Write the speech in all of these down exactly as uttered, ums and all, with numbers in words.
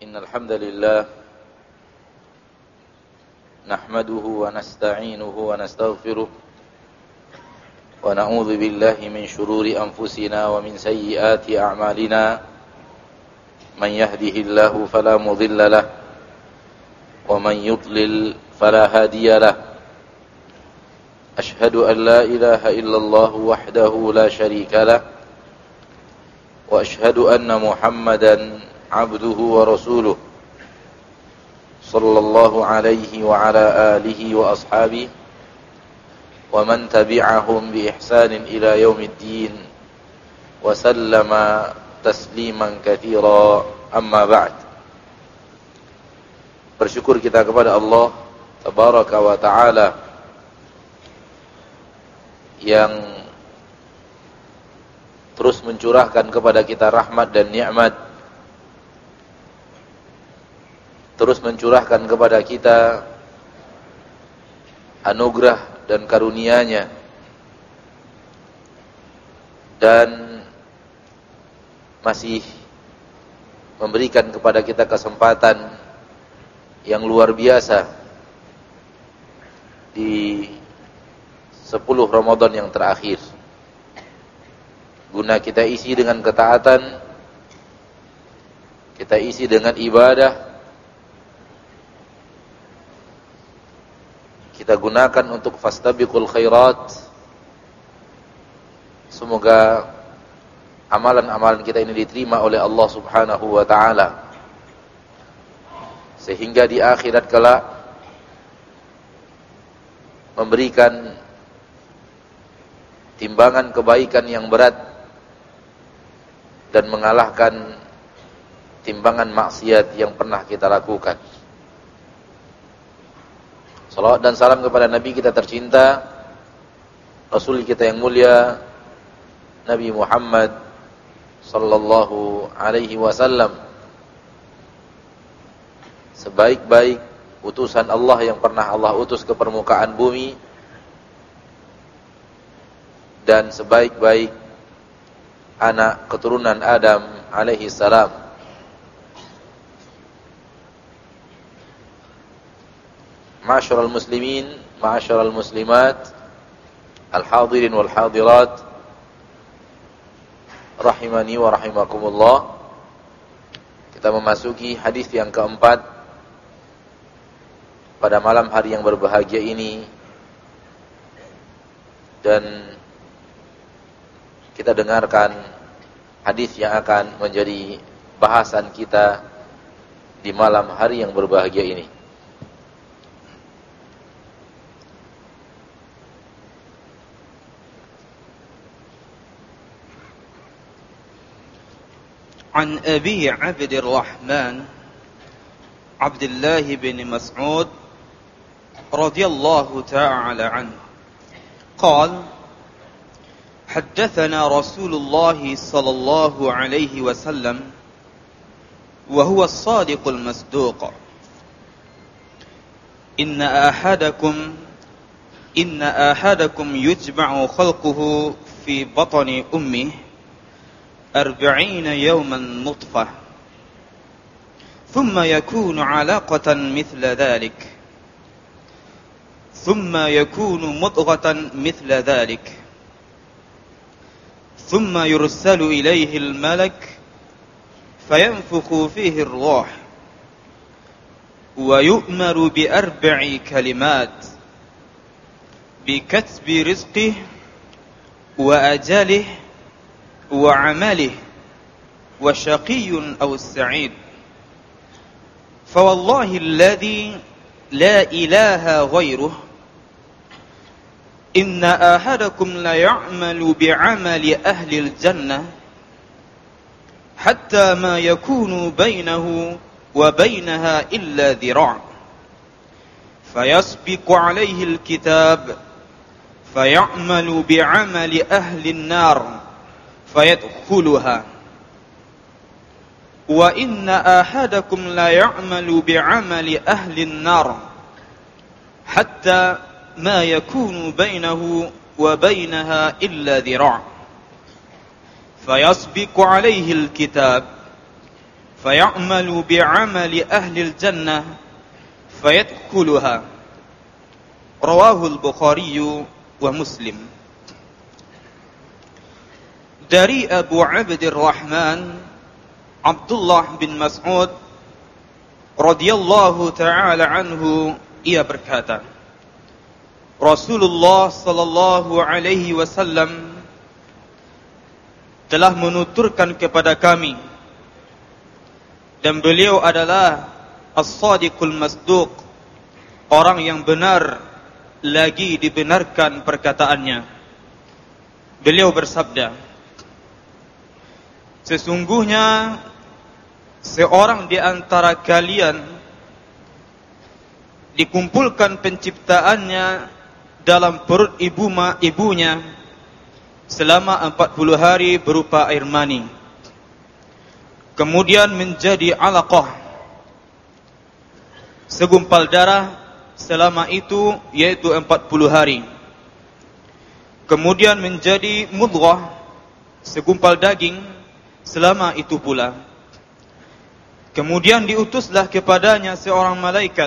إن الحمد لله نحمده ونستعينه ونستغفره ونعوذ بالله من شرور أنفسنا ومن سيئات أعمالنا من يهده الله فلا مضل له ومن يضلل فلا هادي له أشهد أن لا إله إلا الله وحده لا شريك له وأشهد أن محمدا عبده ورسوله صلى الله عليه وعلى آله وأصحابه ومن تبعهم بإحسان إلى يوم الدين وسلم تسليما كثيرا أما بعد. Bersyukur kita kepada Allah Tabaraka wa Ta'ala yang terus mencurahkan kepada kita rahmat dan nikmat, terus mencurahkan kepada kita anugerah dan karunia-Nya, dan masih memberikan kepada kita kesempatan yang luar biasa di sepuluh Ramadan yang terakhir, guna kita isi dengan ketaatan, kita isi dengan ibadah, kita gunakan untuk fastabiqul khairat. Semoga amalan-amalan kita ini diterima oleh Allah Subhanahu wa Ta'ala, sehingga di akhirat kelak memberikan timbangan kebaikan yang berat dan mengalahkan timbangan maksiat yang pernah kita lakukan. Salawat dan salam kepada Nabi kita tercinta, Rasul kita yang mulia, Nabi Muhammad sallallahu alaihi wasallam, sebaik-baik utusan Allah yang pernah Allah utus ke permukaan bumi, dan sebaik-baik anak keturunan Adam alaihi salam. Ma'asyiral muslimin, ma'asyiral muslimat, al-hadirin wal hadirat, rahimani wa rahimakumullah. Kita memasuki hadis yang keempat pada malam hari yang berbahagia ini, dan kita dengarkan hadis yang akan menjadi bahasan kita di malam hari yang berbahagia ini. عن أبي عبد الرحمن عبد الله بن مسعود رضي الله تعالى عنه قال: حدثنا رسول الله صلى الله عليه وسلم وهو الصادق المصدوق إن أحدكم إن أحدكم يجمع خلقه في بطن أمه أربعين يوما نطفة ثم يكون علقة مثل ذلك ثم يكون مضغة مثل ذلك ثم يرسل إليه الملك فينفخ فيه الروح ويؤمر بأربع كلمات: بكتب رزقه وأجله وعمله وشقي أو سعيد. فوالله الذي لا إله غيره إن أحدكم ليعمل بعمل أهل الجنة حتى ما يكون بينه وبينها إلا ذراع فيسبق عليه الكتاب فيعمل بعمل أهل النار فيدخلها وإن أحدكم ليعمل بعمل أهل النار حتى ما يكون بينه وبينها إلا ذراع فيسبق عليه الكتاب fayamalu bi'amali ahli al-jannah fayadkhuluha. Rawahu al-Bukhari wa Muslim. Dari Abu Abdurrahman Abdullah bin Mas'ud radhiyallahu ta'ala anhu, ia berkata, Rasulullah sallallahu alaihi wasallam telah menuturkan kepada kami, dan beliau adalah as-sadiqul masduq, orang yang benar lagi dibenarkan perkataannya. Beliau bersabda, sesungguhnya seorang di antara kalian dikumpulkan penciptaannya dalam perut ibu ma, ibunya selama empat puluh hari berupa air mani, kemudian menjadi alaqah, segumpal darah selama itu, yaitu empat puluh hari, kemudian menjadi mudghah, segumpal daging selama itu pula, kemudian diutuslah kepadanya seorang malaikat,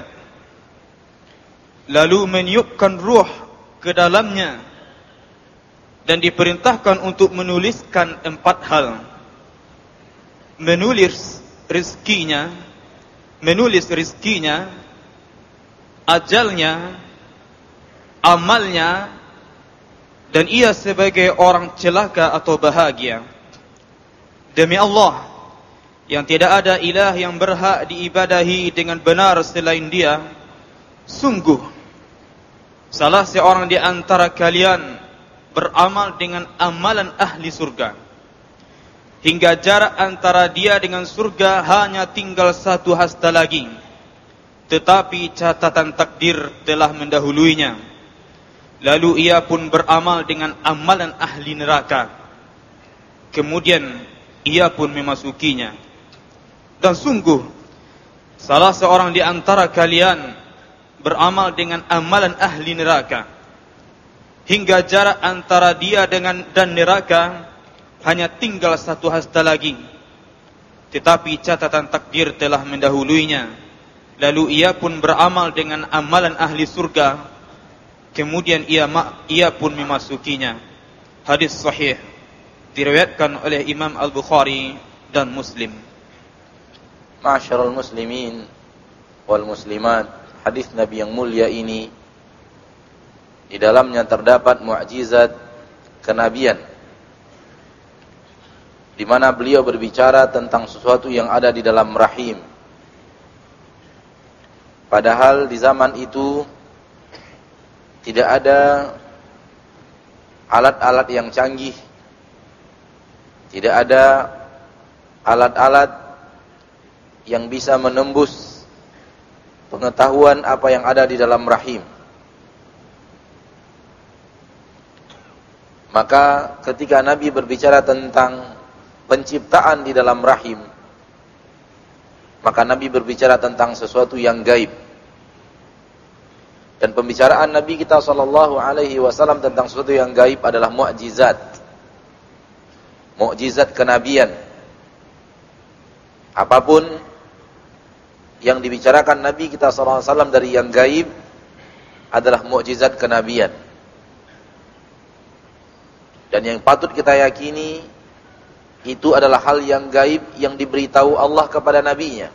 lalu meniupkan ruh ke dalamnya dan diperintahkan untuk menuliskan empat hal: menulis rezekinya, menulis rezekinya, ajalnya, amalnya, dan ia sebagai orang celaka atau bahagia. Demi Allah, yang tidak ada ilah yang berhak diibadahi dengan benar selain Dia, sungguh salah seorang di antara kalian beramal dengan amalan ahli surga, hingga jarak antara dia dengan surga hanya tinggal satu hasta lagi, tetapi catatan takdir telah mendahuluinya. Lalu ia pun beramal dengan amalan ahli neraka, kemudian ia pun memasukinya. Dan sungguh salah seorang di antara kalian beramal dengan amalan ahli neraka, hingga jarak antara dia dengan dan neraka hanya tinggal satu hasta lagi, tetapi catatan takdir telah mendahuluinya. Lalu ia pun beramal dengan amalan ahli surga, kemudian ia ia pun memasukinya. Hadis sahih, diriwayatkan oleh Imam Al-Bukhari dan Muslim. Ma'asyiral muslimin wal muslimat, hadis Nabi yang mulia ini di dalamnya terdapat mukjizat kenabian, di mana beliau berbicara tentang sesuatu yang ada di dalam rahim. Padahal di zaman itu tidak ada alat-alat yang canggih, tidak ada alat-alat yang bisa menembus pengetahuan apa yang ada di dalam rahim. Maka ketika Nabi berbicara tentang penciptaan di dalam rahim, maka Nabi berbicara tentang sesuatu yang gaib. Dan pembicaraan Nabi kita sallallahu alaihi wasallam tentang sesuatu yang gaib adalah mukjizat. Mukjizat kenabian. Apapun yang dibicarakan Nabi kita sallallahu alaihi wasallam dari yang gaib adalah mukjizat kenabian. Dan yang patut kita yakini, itu adalah hal yang gaib yang diberitahu Allah kepada nabinya.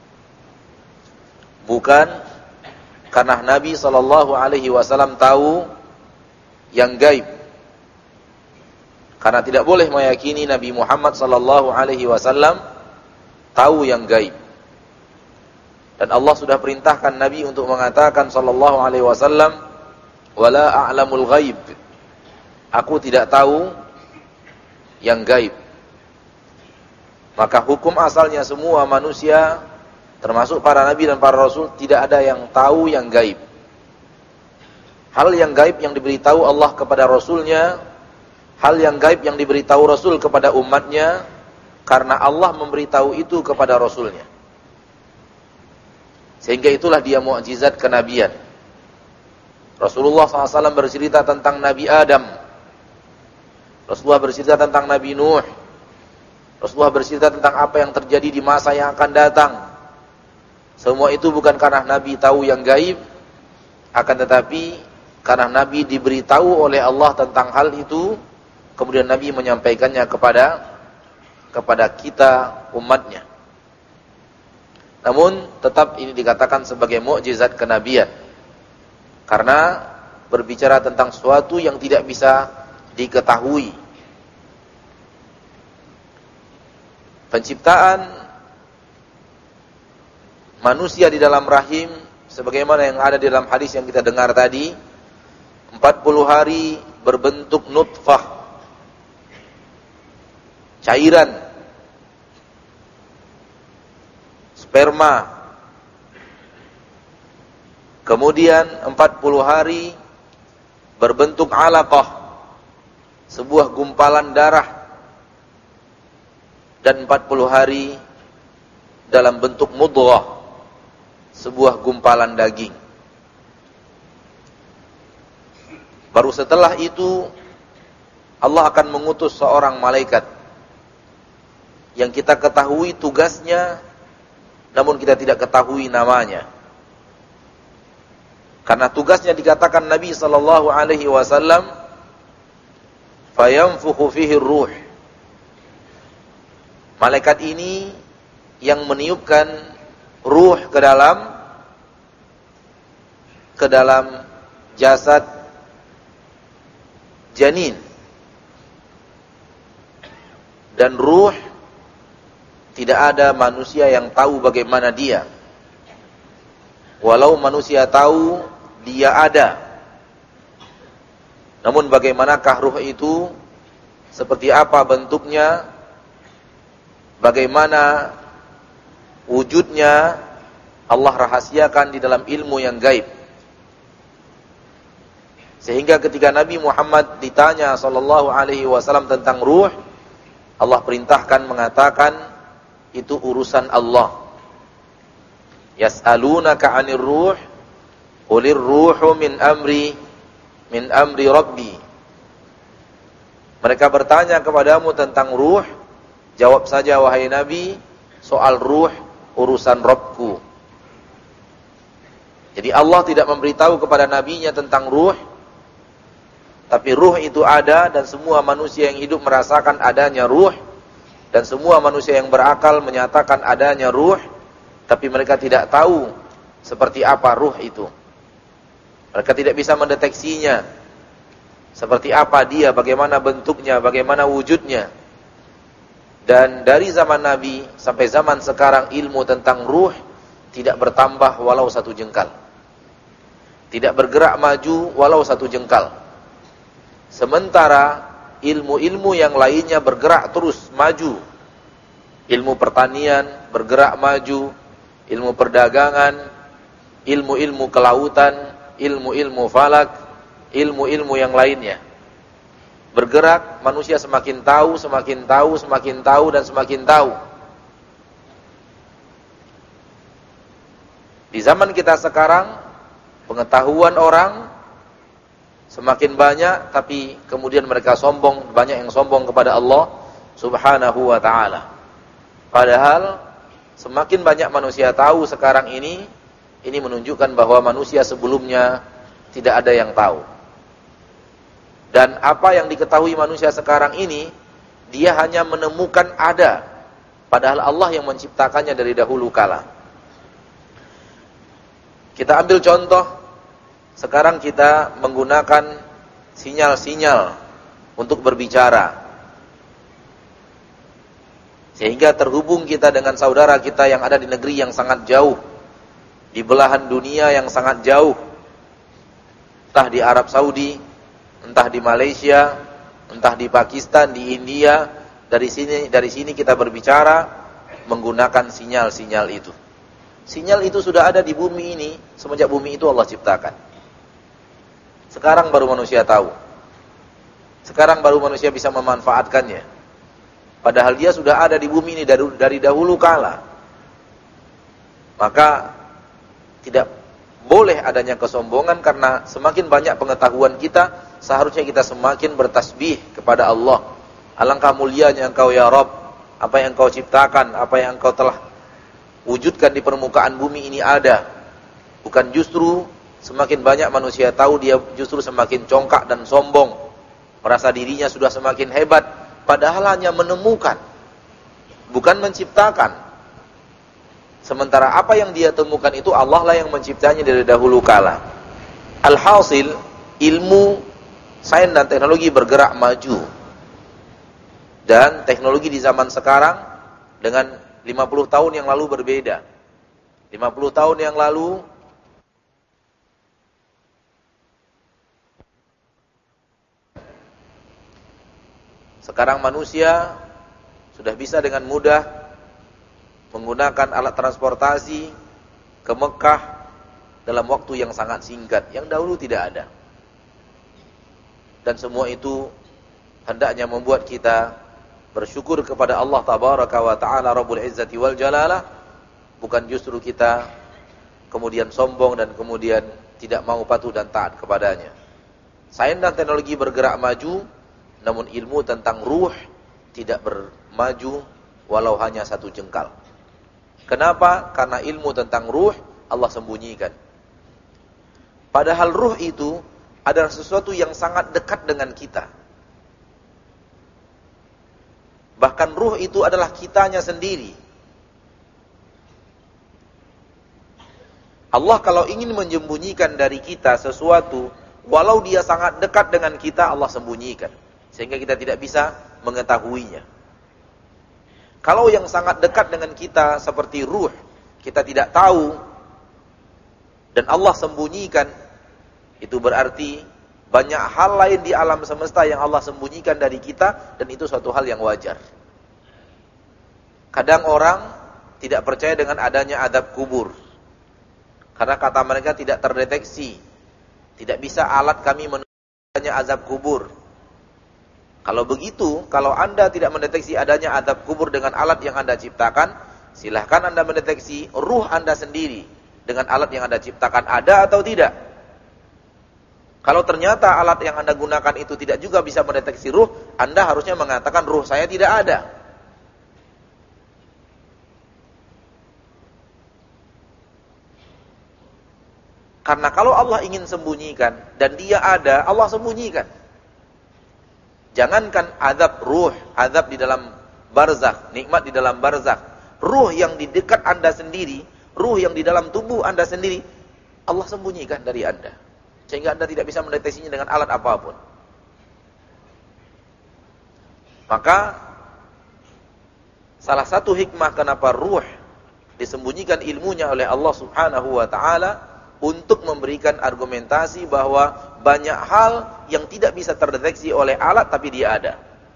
Bukan karena Nabi sallallahu alaihi wasallam tahu yang gaib. Karena tidak boleh meyakini Nabi Muhammad sallallahu alaihi wasallam tahu yang gaib. Dan Allah sudah perintahkan Nabi untuk mengatakan sallallahu alaihi wasallam, "Wala a'lamul ghaib." Aku tidak tahu yang gaib. Maka hukum asalnya semua manusia, termasuk para nabi dan para rasul, tidak ada yang tahu yang gaib. Hal yang gaib yang diberitahu Allah kepada Rasulnya, hal yang gaib yang diberitahu Rasul kepada umatnya, karena Allah memberitahu itu kepada Rasulnya. Sehingga itulah dia mukjizat kenabian. Rasulullah shallallahu alaihi wasallam bercerita tentang Nabi Adam, Rasulullah bercerita tentang Nabi Nuh, Rasulullah bercerita tentang apa yang terjadi di masa yang akan datang. Semua itu bukan karena Nabi tahu yang gaib, akan tetapi karena Nabi diberitahu oleh Allah tentang hal itu, kemudian Nabi menyampaikannya kepada kepada kita umatnya. Namun tetap ini dikatakan sebagai mukjizat kenabian, karena berbicara tentang sesuatu yang tidak bisa diketahui. Penciptaan manusia di dalam rahim, sebagaimana yang ada di dalam hadis yang kita dengar tadi, empat puluh hari berbentuk nutfah, cairan, sperma. Kemudian empat puluh hari berbentuk alaqah, sebuah gumpalan darah. Dan empat puluh hari dalam bentuk mudghah, sebuah gumpalan daging. Baru setelah itu Allah akan mengutus seorang malaikat yang kita ketahui tugasnya, namun kita tidak ketahui namanya. Karena tugasnya dikatakan Nabi sallallahu alaihi wasallam, fayanfukhu fihi ruh. Malaikat ini yang meniupkan ruh ke dalam ke dalam jasad janin. Dan ruh tidak ada manusia yang tahu bagaimana dia. Walau manusia tahu dia ada, namun bagaimanakah ruh itu, seperti apa bentuknya, bagaimana wujudnya, Allah rahasiakan di dalam ilmu yang gaib. Sehingga ketika Nabi Muhammad ditanya sallallahu alaihi wasallam tentang ruh, Allah perintahkan mengatakan itu urusan Allah. Yas'alunaka 'anir ruh, qulir ruhu min amri min amri rabbi. Mereka bertanya kepadamu tentang ruh, jawab saja wahai Nabi, soal ruh urusan Rabbku. Jadi Allah tidak memberitahu kepada nabinya tentang ruh, tapi ruh itu ada, dan semua manusia yang hidup merasakan adanya ruh, dan semua manusia yang berakal menyatakan adanya ruh, tapi mereka tidak tahu seperti apa ruh itu. Mereka tidak bisa mendeteksinya, seperti apa dia, bagaimana bentuknya, bagaimana wujudnya. Dan dari zaman Nabi sampai zaman sekarang ilmu tentang ruh tidak bertambah walau satu jengkal, tidak bergerak maju walau satu jengkal. Sementara ilmu-ilmu yang lainnya bergerak terus maju. Ilmu pertanian bergerak maju, ilmu perdagangan, ilmu-ilmu kelautan, ilmu-ilmu falak, ilmu-ilmu yang lainnya bergerak, manusia semakin tahu, semakin tahu, semakin tahu, dan semakin tahu. Di zaman kita sekarang, pengetahuan orang semakin banyak, tapi kemudian mereka sombong, banyak yang sombong kepada Allah Subhanahu wa ta'ala. Padahal semakin banyak manusia tahu sekarang ini, ini menunjukkan bahwa manusia sebelumnya tidak ada yang tahu. Dan apa yang diketahui manusia sekarang ini, dia hanya menemukan ada, padahal Allah yang menciptakannya dari dahulu kala. Kita ambil contoh, sekarang kita menggunakan sinyal-sinyal untuk berbicara, sehingga terhubung kita dengan saudara kita yang ada di negeri yang sangat jauh, di belahan dunia yang sangat jauh, entah di Arab Saudi, entah di Malaysia, entah di Pakistan, di India. Dari sini dari sini kita berbicara menggunakan sinyal-sinyal itu. Sinyal itu sudah ada di bumi ini semenjak bumi itu Allah ciptakan. Sekarang baru manusia tahu. Sekarang baru manusia bisa memanfaatkannya. Padahal dia sudah ada di bumi ini dari, dari dahulu kala. Maka tidak boleh adanya kesombongan, karena semakin banyak pengetahuan kita, seharusnya kita semakin bertasbih kepada Allah. Alangkah mulianya Engkau ya Rabb, apa yang Engkau ciptakan, apa yang Engkau telah wujudkan di permukaan bumi ini ada. Bukan justru semakin banyak manusia tahu, dia justru semakin congkak dan sombong, merasa dirinya sudah semakin hebat, padahal hanya menemukan, bukan menciptakan. Sementara apa yang dia temukan itu Allah lah yang menciptanya dari dahulu kala. Alhasil, ilmu, sains dan teknologi bergerak maju. Dan teknologi di zaman sekarang dengan lima puluh tahun yang lalu berbeda. lima puluh tahun yang lalu sekarang manusia sudah bisa dengan mudah menggunakan alat transportasi ke Mekah dalam waktu yang sangat singkat, yang dahulu tidak ada. Dan semua itu hendaknya membuat kita bersyukur kepada Allah Tabaraka wa Ta'ala Rabbul Izzati wal Jalalah, bukan justru kita kemudian sombong dan kemudian tidak mau patuh dan taat kepadanya. Sains dan teknologi bergerak maju, namun ilmu tentang ruh tidak bermaju walau hanya satu jengkal. Kenapa? Karena ilmu tentang ruh Allah sembunyikan. Padahal ruh itu adalah sesuatu yang sangat dekat dengan kita. Bahkan ruh itu adalah kitanya sendiri. Allah kalau ingin menyembunyikan dari kita sesuatu, walau dia sangat dekat dengan kita, Allah sembunyikan. Sehingga kita tidak bisa mengetahuinya. Kalau yang sangat dekat dengan kita seperti ruh, kita tidak tahu, dan Allah sembunyikan, itu berarti banyak hal lain di alam semesta yang Allah sembunyikan dari kita, dan itu suatu hal yang wajar. Kadang orang tidak percaya dengan adanya azab kubur, karena kata mereka tidak terdeteksi, tidak bisa alat kami mendeteksi adanya azab kubur. Kalau begitu, kalau Anda tidak mendeteksi adanya azab kubur dengan alat yang Anda ciptakan, silahkan Anda mendeteksi ruh Anda sendiri dengan alat yang Anda ciptakan, ada atau tidak. Kalau ternyata alat yang Anda gunakan itu tidak juga bisa mendeteksi ruh, Anda harusnya mengatakan ruh saya tidak ada. Karena kalau Allah ingin sembunyikan dan dia ada, Allah sembunyikan. Jangankan azab ruh, azab di dalam barzakh, nikmat di dalam barzakh, ruh yang di dekat Anda sendiri, ruh yang di dalam tubuh Anda sendiri, Allah sembunyikan dari Anda, sehingga Anda tidak bisa mendeteksinya dengan alat apapun. Maka salah satu hikmah kenapa ruh disembunyikan ilmunya oleh Allah Subhanahu wa Ta'ala, untuk memberikan argumentasi bahwa banyak hal yang tidak bisa terdeteksi oleh alat tapi dia ada.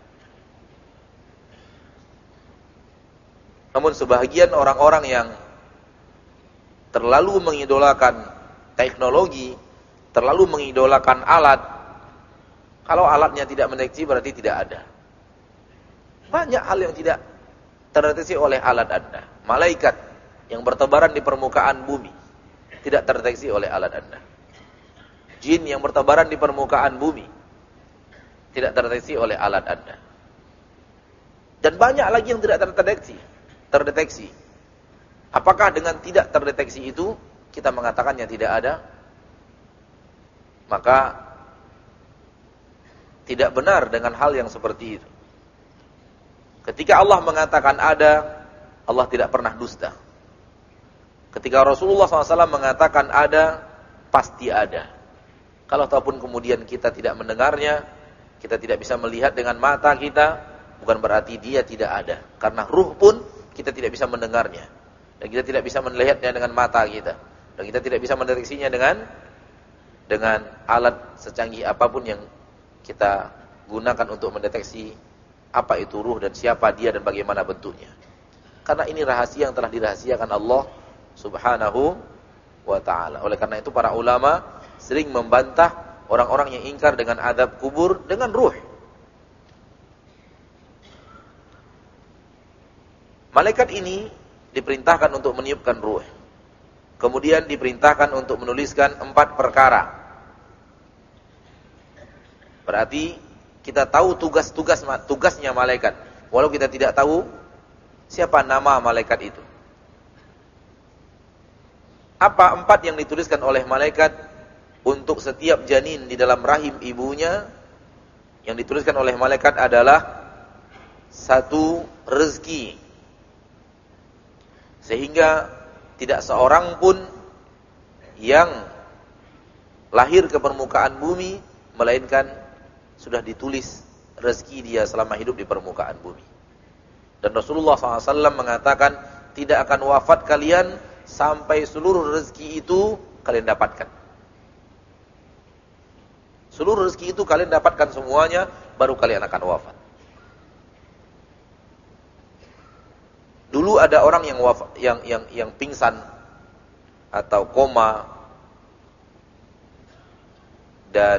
Namun sebahagian orang-orang yang terlalu mengidolakan teknologi, terlalu mengidolakan alat, kalau alatnya tidak mendeteksi berarti tidak ada. Banyak hal yang tidak terdeteksi oleh alat Anda. Malaikat yang bertebaran di permukaan bumi tidak terdeteksi oleh alat Anda. Jin yang bertebaran di permukaan bumi tidak terdeteksi oleh alat Anda. Dan banyak lagi yang tidak terdeteksi. Terdeteksi. Apakah dengan tidak terdeteksi itu kita mengatakannya tidak ada? Maka tidak benar dengan hal yang seperti itu. Ketika Allah mengatakan ada, Allah tidak pernah dusta. Ketika Rasulullah shallallahu alaihi wasallam mengatakan ada, pasti ada. Kalau ataupun kemudian kita tidak mendengarnya, kita tidak bisa melihat dengan mata kita, bukan berarti dia tidak ada. Karena ruh pun kita tidak bisa mendengarnya. Dan kita tidak bisa melihatnya dengan mata kita. Dan kita tidak bisa mendeteksinya dengan dengan alat secanggih apapun yang kita gunakan untuk mendeteksi apa itu ruh dan siapa dia dan bagaimana bentuknya. Karena ini rahasia yang telah dirahasiakan Allah Subhanahu wa Ta'ala. Oleh karena itu para ulama sering membantah orang-orang yang ingkar dengan azab kubur dengan ruh. Malaikat ini diperintahkan untuk meniupkan ruh. Kemudian diperintahkan untuk menuliskan empat perkara. Berarti kita tahu tugas-tugas tugasnya malaikat. Walau kita tidak tahu Siapa nama malaikat itu? Apa empat yang dituliskan oleh malaikat untuk setiap janin di dalam rahim ibunya? Yang dituliskan oleh malaikat adalah satu, rezeki. Sehingga tidak seorang pun yang lahir ke permukaan bumi melainkan sudah ditulis rezeki dia selama hidup di permukaan bumi. Dan Rasulullah shallallahu alaihi wasallam mengatakan, tidak akan wafat kalian sampai seluruh rezeki itu kalian dapatkan. Seluruh rezeki itu kalian dapatkan semuanya, baru kalian akan wafat. Dulu ada orang yang wafat, yang yang yang pingsan atau koma dan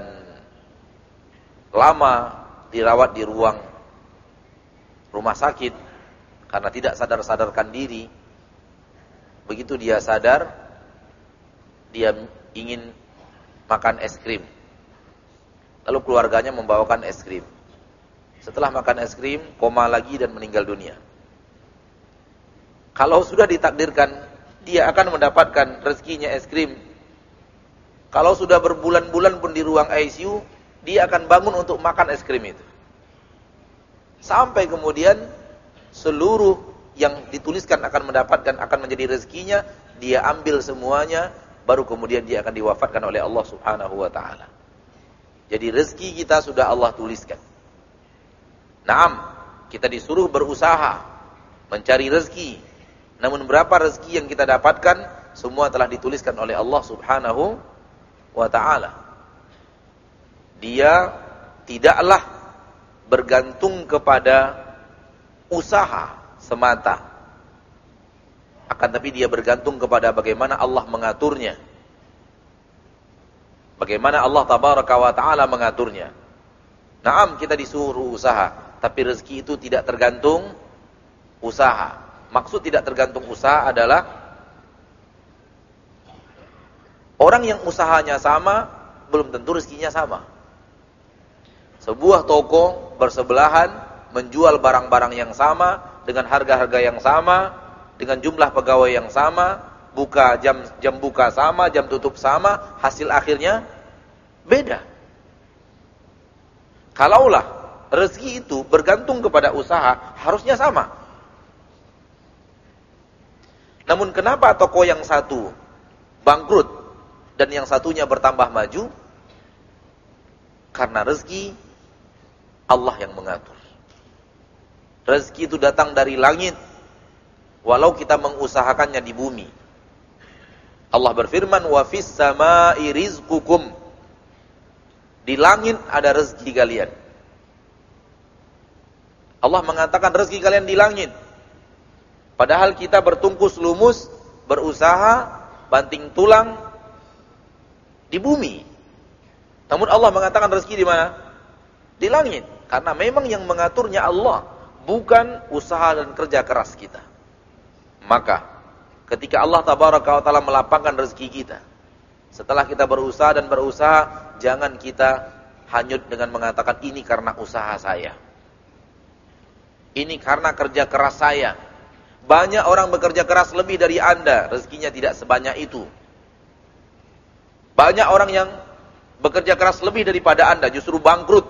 lama dirawat di ruang rumah sakit karena tidak sadar-sadarkan diri. Begitu dia sadar, dia ingin makan es krim. Lalu keluarganya membawakan es krim. Setelah makan es krim, koma lagi dan meninggal dunia. Kalau sudah ditakdirkan, dia akan mendapatkan rezekinya es krim. Kalau sudah berbulan-bulan pun di ruang I C U, dia akan bangun untuk makan es krim itu. Sampai kemudian seluruh yang dituliskan akan mendapatkan, akan menjadi rezekinya, dia ambil semuanya, baru kemudian dia akan diwafatkan oleh Allah Subhanahu wa taala. Jadi rezeki kita sudah Allah tuliskan. Naam, kita disuruh berusaha mencari rezeki. Namun berapa rezeki yang kita dapatkan, semua telah dituliskan oleh Allah Subhanahu wa ta'ala. Dia tidaklah bergantung kepada usaha semata. Akan tapi dia bergantung kepada bagaimana Allah mengaturnya. Bagaimana Allah tabaraka wa ta'ala mengaturnya. Naam, kita disuruh usaha, tapi rezeki itu tidak tergantung usaha. Maksud tidak tergantung usaha adalah orang yang usahanya sama, belum tentu rezekinya sama. Sebuah toko bersebelahan menjual barang-barang yang sama, dengan harga-harga yang sama, dengan jumlah pegawai yang sama, buka jam jam buka sama, jam tutup sama, hasil akhirnya beda. Kalaulah rezeki itu bergantung kepada usaha, harusnya sama. Namun kenapa toko yang satu bangkrut dan yang satunya bertambah maju? Karena rezeki Allah yang mengatur. Rezeki itu datang dari langit, walau kita mengusahakannya di bumi. Allah berfirman, wa fis samai rizqukum. Di langit ada rezeki kalian. Allah mengatakan rezeki kalian di langit. Padahal kita bertungkus lumus, berusaha, banting tulang di bumi. Namun Allah mengatakan rezeki di mana? Di langit. Karena memang yang mengaturnya Allah, bukan usaha dan kerja keras kita. Maka ketika Allah tabaraka wa ta'ala melapangkan rezeki kita, setelah kita berusaha dan berusaha, jangan kita hanyut dengan mengatakan ini karena usaha saya, ini karena kerja keras saya. Banyak orang bekerja keras lebih dari Anda, rezekinya tidak sebanyak itu. Banyak orang yang bekerja keras lebih daripada Anda, justru bangkrut.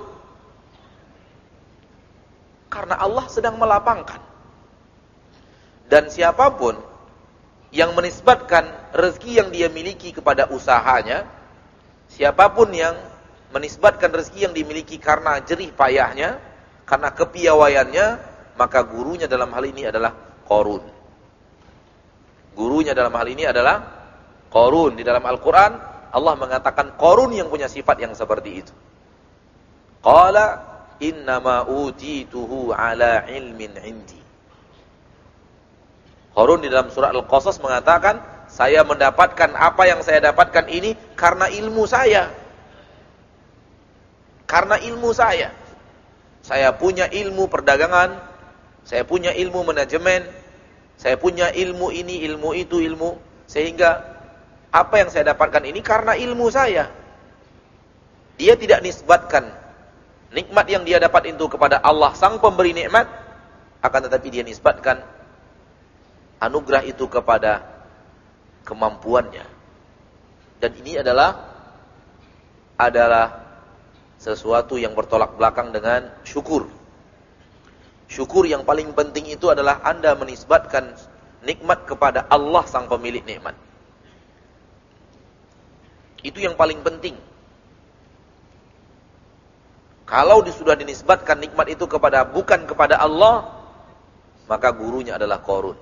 Karena Allah sedang melapangkan. Dan siapapun yang menisbatkan rezeki yang dia miliki kepada usahanya, siapapun yang menisbatkan rezeki yang dimiliki karena jerih payahnya, karena kepiawaiannya, maka gurunya dalam hal ini adalah Qarun. Gurunya dalam hal ini adalah Qarun. Di dalam Al-Quran Allah mengatakan Qarun yang punya sifat yang seperti itu. Qala innama utituhu ala ilmin indi. Qarun di dalam surah Al-Qasas mengatakan, saya mendapatkan apa yang saya dapatkan ini karena ilmu saya. Karena ilmu saya. Saya punya ilmu perdagangan, saya punya ilmu manajemen, saya punya ilmu ini, ilmu itu, ilmu. Sehingga apa yang saya dapatkan ini karena ilmu saya. Dia tidak nisbatkan nikmat yang dia dapat itu kepada Allah sang pemberi nikmat, akan tetapi dia nisbatkan anugerah itu kepada kemampuannya. Dan ini adalah adalah sesuatu yang bertolak belakang dengan syukur. Syukur yang paling penting itu adalah Anda menisbatkan nikmat kepada Allah sang pemilik nikmat. Itu yang paling penting. Kalau sudah dinisbatkan nikmat itu kepada bukan kepada Allah, maka gurunya adalah Qarun.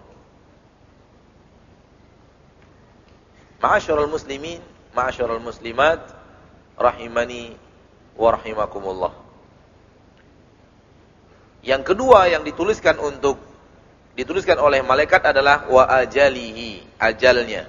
Ma'asyiral muslimin, ma'asyiral muslimat, rahimani wa rahimakumullah. Yang kedua yang dituliskan untuk dituliskan oleh malaikat adalah wa ajalihi, ajalnya.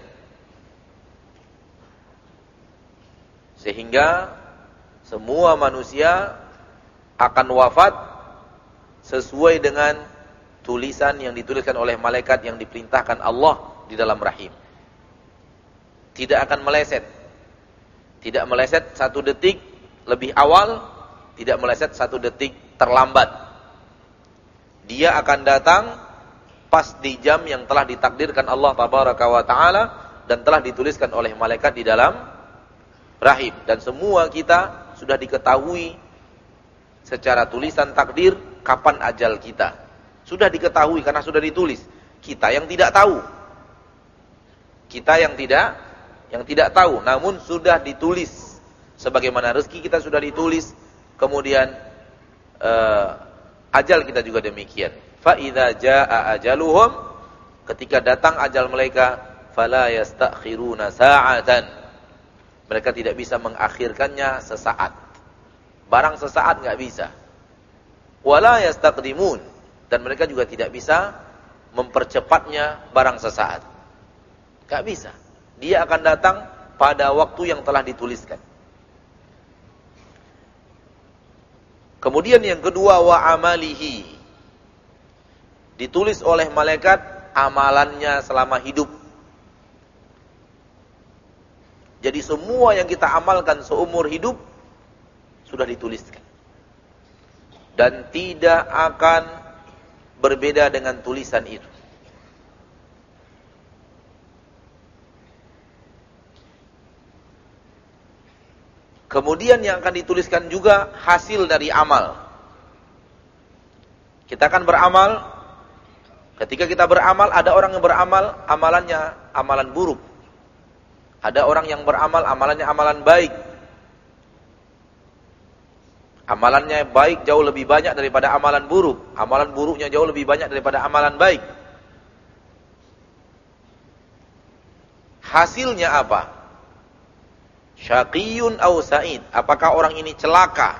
Sehingga semua manusia akan wafat sesuai dengan tulisan yang dituliskan oleh malaikat yang diperintahkan Allah di dalam rahim. Tidak akan meleset. Tidak meleset satu detik lebih awal, tidak meleset satu detik terlambat. Dia akan datang pas di jam yang telah ditakdirkan Allah Tabaraka wa Ta'ala dan telah dituliskan oleh malaikat di dalam rahim. Dan semua kita sudah diketahui secara tulisan takdir kapan ajal kita. Sudah diketahui karena sudah ditulis. Kita yang tidak tahu. Kita yang tidak yang tidak tahu, namun sudah ditulis. Sebagaimana rezeki kita sudah ditulis, kemudian uh, ajal kita juga demikian. Fa idza jaa ajaluhum, ketika datang ajal mereka, fala yastakhiruna sa'atan. Mereka tidak bisa mengakhirkannya sesaat. Barang sesaat enggak bisa. Wala yastaqdimun, dan mereka juga tidak bisa mempercepatnya barang sesaat. Enggak bisa. Dia akan datang pada waktu yang telah dituliskan. Kemudian yang kedua, wa amalihi. Ditulis oleh malaikat amalannya selama hidup. Jadi semua yang kita amalkan seumur hidup sudah dituliskan. Dan tidak akan berbeda dengan tulisan itu. Kemudian yang akan dituliskan juga hasil dari amal. Kita akan beramal. Ketika kita beramal, ada orang yang beramal, amalannya amalan buruk. Ada orang yang beramal, amalannya amalan baik. Amalannya baik jauh lebih banyak daripada amalan buruk. Amalan buruknya jauh lebih banyak daripada amalan baik. Hasilnya apa? Syaqiyun aw sa'id. Apakah orang ini celaka,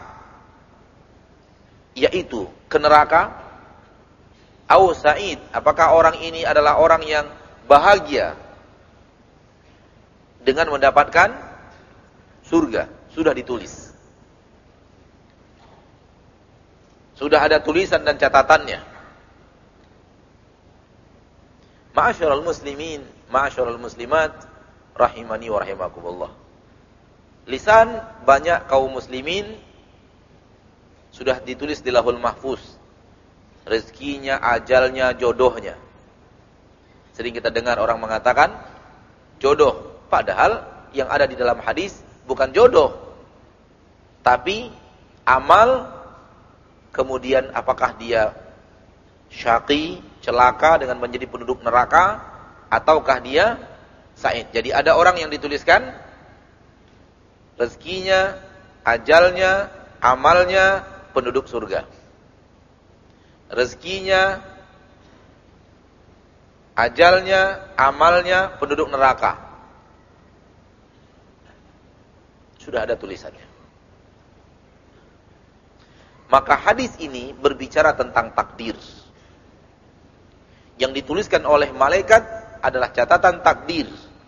yaitu ke neraka? Aw sa'id. Apakah orang ini adalah orang yang bahagia dengan mendapatkan surga? Sudah ditulis. Sudah ada tulisan dan catatannya. Ma'asyiral muslimin, ma'asyiral muslimat, rahimani wa rahimakumullah. Lisan banyak kaum muslimin sudah ditulis di Lauhul Mahfuz. Rezekinya, ajalnya, jodohnya. Sering kita dengar orang mengatakan jodoh, padahal yang ada di dalam hadis bukan jodoh, tapi amal. Kemudian apakah dia syaqi, celaka dengan menjadi penduduk neraka, ataukah dia sa'id. Jadi ada orang yang dituliskan rezekinya, ajalnya, amalnya penduduk surga. Rezekinya, ajalnya, amalnya penduduk neraka. Sudah ada tulisannya. Maka hadis ini berbicara tentang takdir. Yang dituliskan oleh malaikat adalah catatan takdir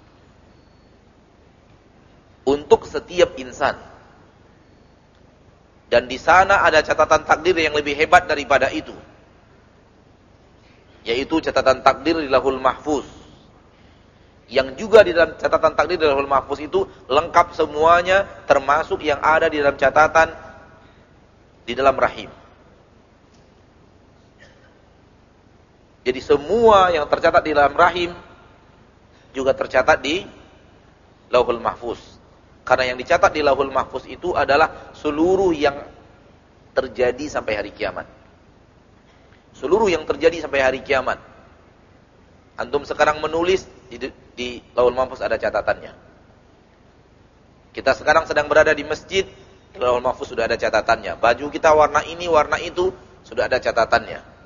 untuk setiap insan. Dan di sana ada catatan takdir yang lebih hebat daripada itu, yaitu catatan takdir di Lauhul Mahfuz. Yang juga di dalam catatan takdir di Lauhul Mahfuz itu lengkap semuanya, termasuk yang ada di dalam catatan di dalam rahim. Jadi semua yang tercatat di dalam rahim juga tercatat di Lauhul Mahfuz. Karena yang dicatat di Lauhul Mahfuz itu adalah seluruh yang terjadi sampai hari kiamat. Seluruh yang terjadi sampai hari kiamat. Antum sekarang menulis, di, di Lauhul Mahfuz ada catatannya. Kita sekarang sedang berada di masjid, di Lauhul Mahfuz sudah ada catatannya. Baju kita warna ini, warna itu, sudah ada catatannya.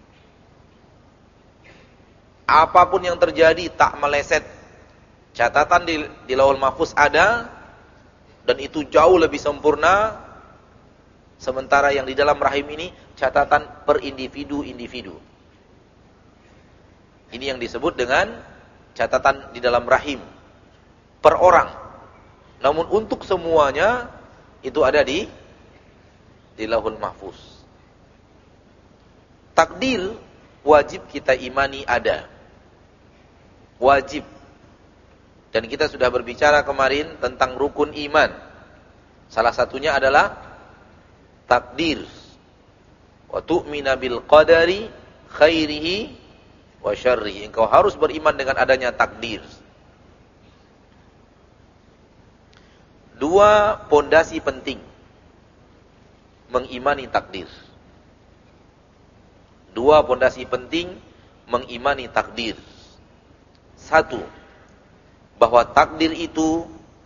Apapun yang terjadi tak meleset. Catatan di, di Lauhul Mahfuz ada, dan itu jauh lebih sempurna. Sementara yang di dalam rahim ini catatan per individu-individu. Ini yang disebut dengan catatan di dalam rahim per orang. Namun untuk semuanya itu ada di di Lauhul Mahfuz. Takdir wajib kita imani ada. Wajib. Dan kita sudah berbicara kemarin tentang rukun iman. Salah satunya adalah takdir. Wa tu'mina bil qadari khairihi wa syarrihi. Engkau harus beriman dengan adanya takdir. Dua pondasi penting mengimani takdir. Dua pondasi penting mengimani takdir. Satu, bahwa takdir itu,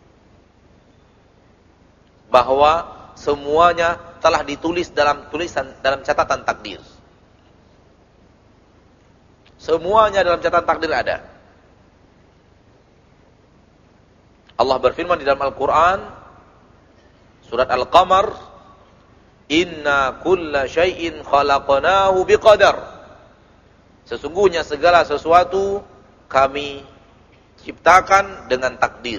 bahwa semuanya telah ditulis dalam tulisan, dalam catatan takdir. Semuanya dalam catatan takdir ada. Allah berfirman di dalam Al-Quran, surat Al-Qamar, Inna kulla syai'in khalaqnahu biqadar. Sesungguhnya segala sesuatu kami ciptakan dengan takdir.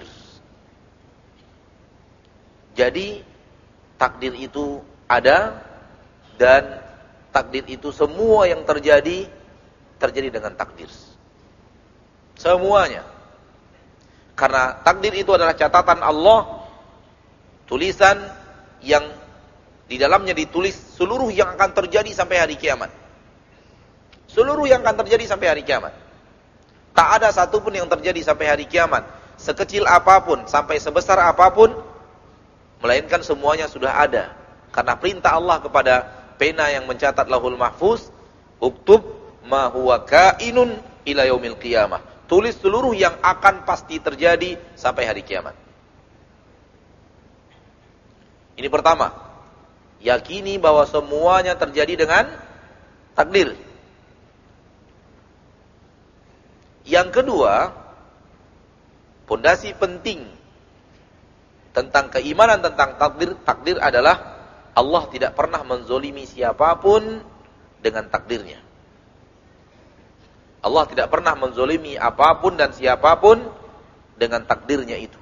Jadi takdir itu ada, dan takdir itu semua yang terjadi terjadi dengan takdir. Semuanya. Karena takdir itu adalah catatan Allah, tulisan yang di dalamnya ditulis seluruh yang akan terjadi sampai hari kiamat. Seluruh yang akan terjadi sampai hari kiamat. Tak ada satupun yang terjadi sampai hari kiamat, sekecil apapun, sampai sebesar apapun, melainkan semuanya sudah ada. Karena perintah Allah kepada pena yang mencatat Lauhul Mahfuz, uktub ma huwa kainun ila yaumil qiyamah. Tulis seluruh yang akan pasti terjadi sampai hari kiamat. Ini pertama, yakini bahwa semuanya terjadi dengan takdir. Yang kedua, pondasi penting tentang keimanan tentang takdir, takdir adalah Allah tidak pernah menzolimi siapapun dengan takdirnya. Allah tidak pernah menzolimi apapun dan siapapun dengan takdirnya itu.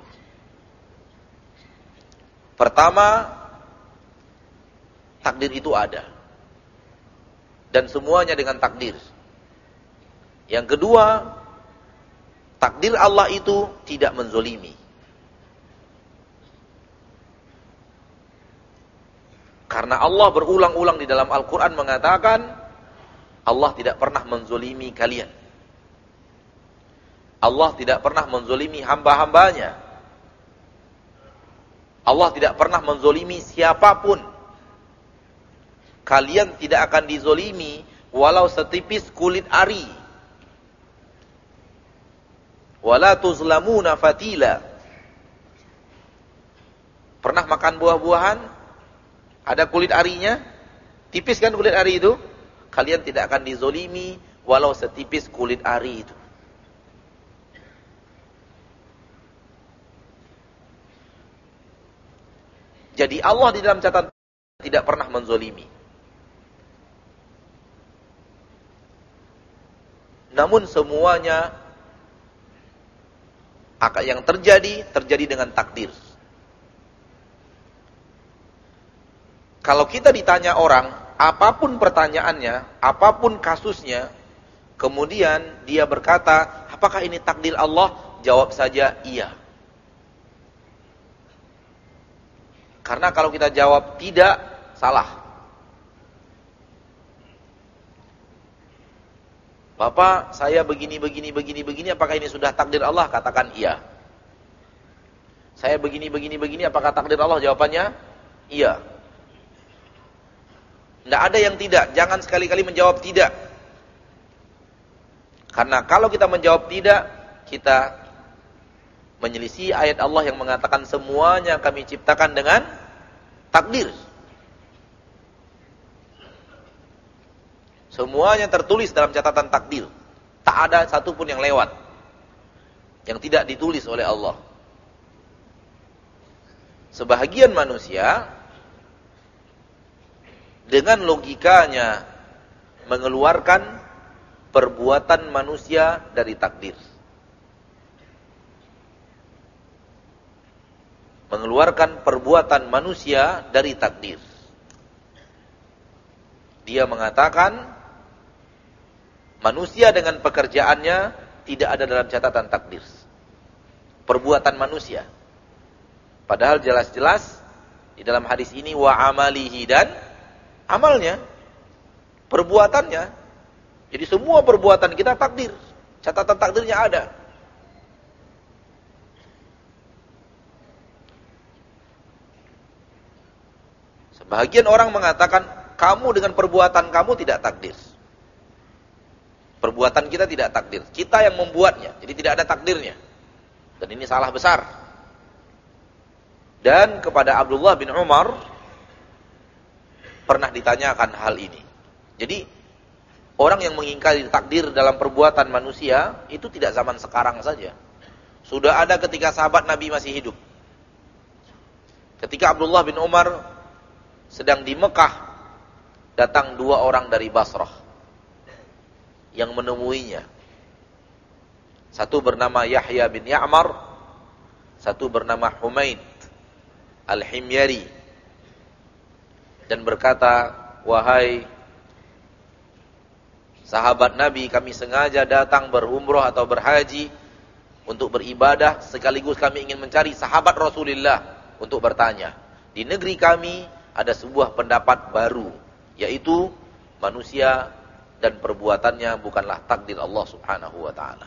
Pertama, takdir itu ada. Dan semuanya dengan takdir. Yang kedua, takdir Allah itu tidak menzolimi. Karena Allah berulang-ulang di dalam Al-Quran mengatakan, Allah tidak pernah menzolimi kalian. Allah tidak pernah menzolimi hamba-hambanya. Allah tidak pernah menzolimi siapapun. Kalian tidak akan dizolimi walau setipis kulit ari. Wala tuzlamuna fatila. Pernah makan buah-buahan? Ada kulit arinya? Tipis kan kulit ari itu? Kalian tidak akan dizolimi walau setipis kulit ari itu. Jadi Allah di dalam catatan tidak pernah menzolimi. Namun semuanya yang terjadi, terjadi dengan takdir. Kalau kita ditanya orang, apapun pertanyaannya, apapun kasusnya, kemudian dia berkata, apakah ini takdir Allah? Jawab saja iya. Karena kalau kita jawab tidak, salah. Bapak, saya begini, begini, begini, begini, apakah ini sudah takdir Allah? Katakan iya. Saya begini, begini, begini, apakah takdir Allah? Jawabannya iya. Tidak ada yang tidak. Jangan sekali-kali menjawab tidak. Karena kalau kita menjawab tidak, kita menyelisih ayat Allah yang mengatakan semuanya kami ciptakan dengan takdir. Semuanya tertulis dalam catatan takdir. Tak ada satupun yang lewat, yang tidak ditulis oleh Allah. Sebahagian manusia dengan logikanya mengeluarkan perbuatan manusia dari takdir. Mengeluarkan perbuatan manusia dari takdir. Dia mengatakan manusia dengan pekerjaannya tidak ada dalam catatan takdir. Perbuatan manusia. Padahal jelas-jelas di dalam hadis ini wa amalihi, dan amalnya, perbuatannya. Jadi semua perbuatan kita takdir. Catatan takdirnya ada. Sebagian orang mengatakan kamu dengan perbuatan kamu tidak takdir. Perbuatan kita tidak takdir. Kita yang membuatnya. Jadi tidak ada takdirnya. Dan ini salah besar. Dan kepada Abdullah bin Umar pernah ditanyakan hal ini. Jadi orang yang mengingkari takdir dalam perbuatan manusia itu tidak zaman sekarang saja. Sudah ada ketika sahabat Nabi masih hidup. Ketika Abdullah bin Umar sedang di Mekah, datang dua orang dari Basrah yang menemuinya. Satu bernama Yahya bin Ya'mar, satu bernama Humaid Al-Himyari, dan berkata, wahai sahabat Nabi, kami sengaja datang berumrah atau berhaji untuk beribadah, sekaligus kami ingin mencari sahabat Rasulullah untuk bertanya. Di negeri kami ada sebuah pendapat baru, yaitu manusia dan perbuatannya bukanlah takdir Allah Subhanahu wa ta'ala.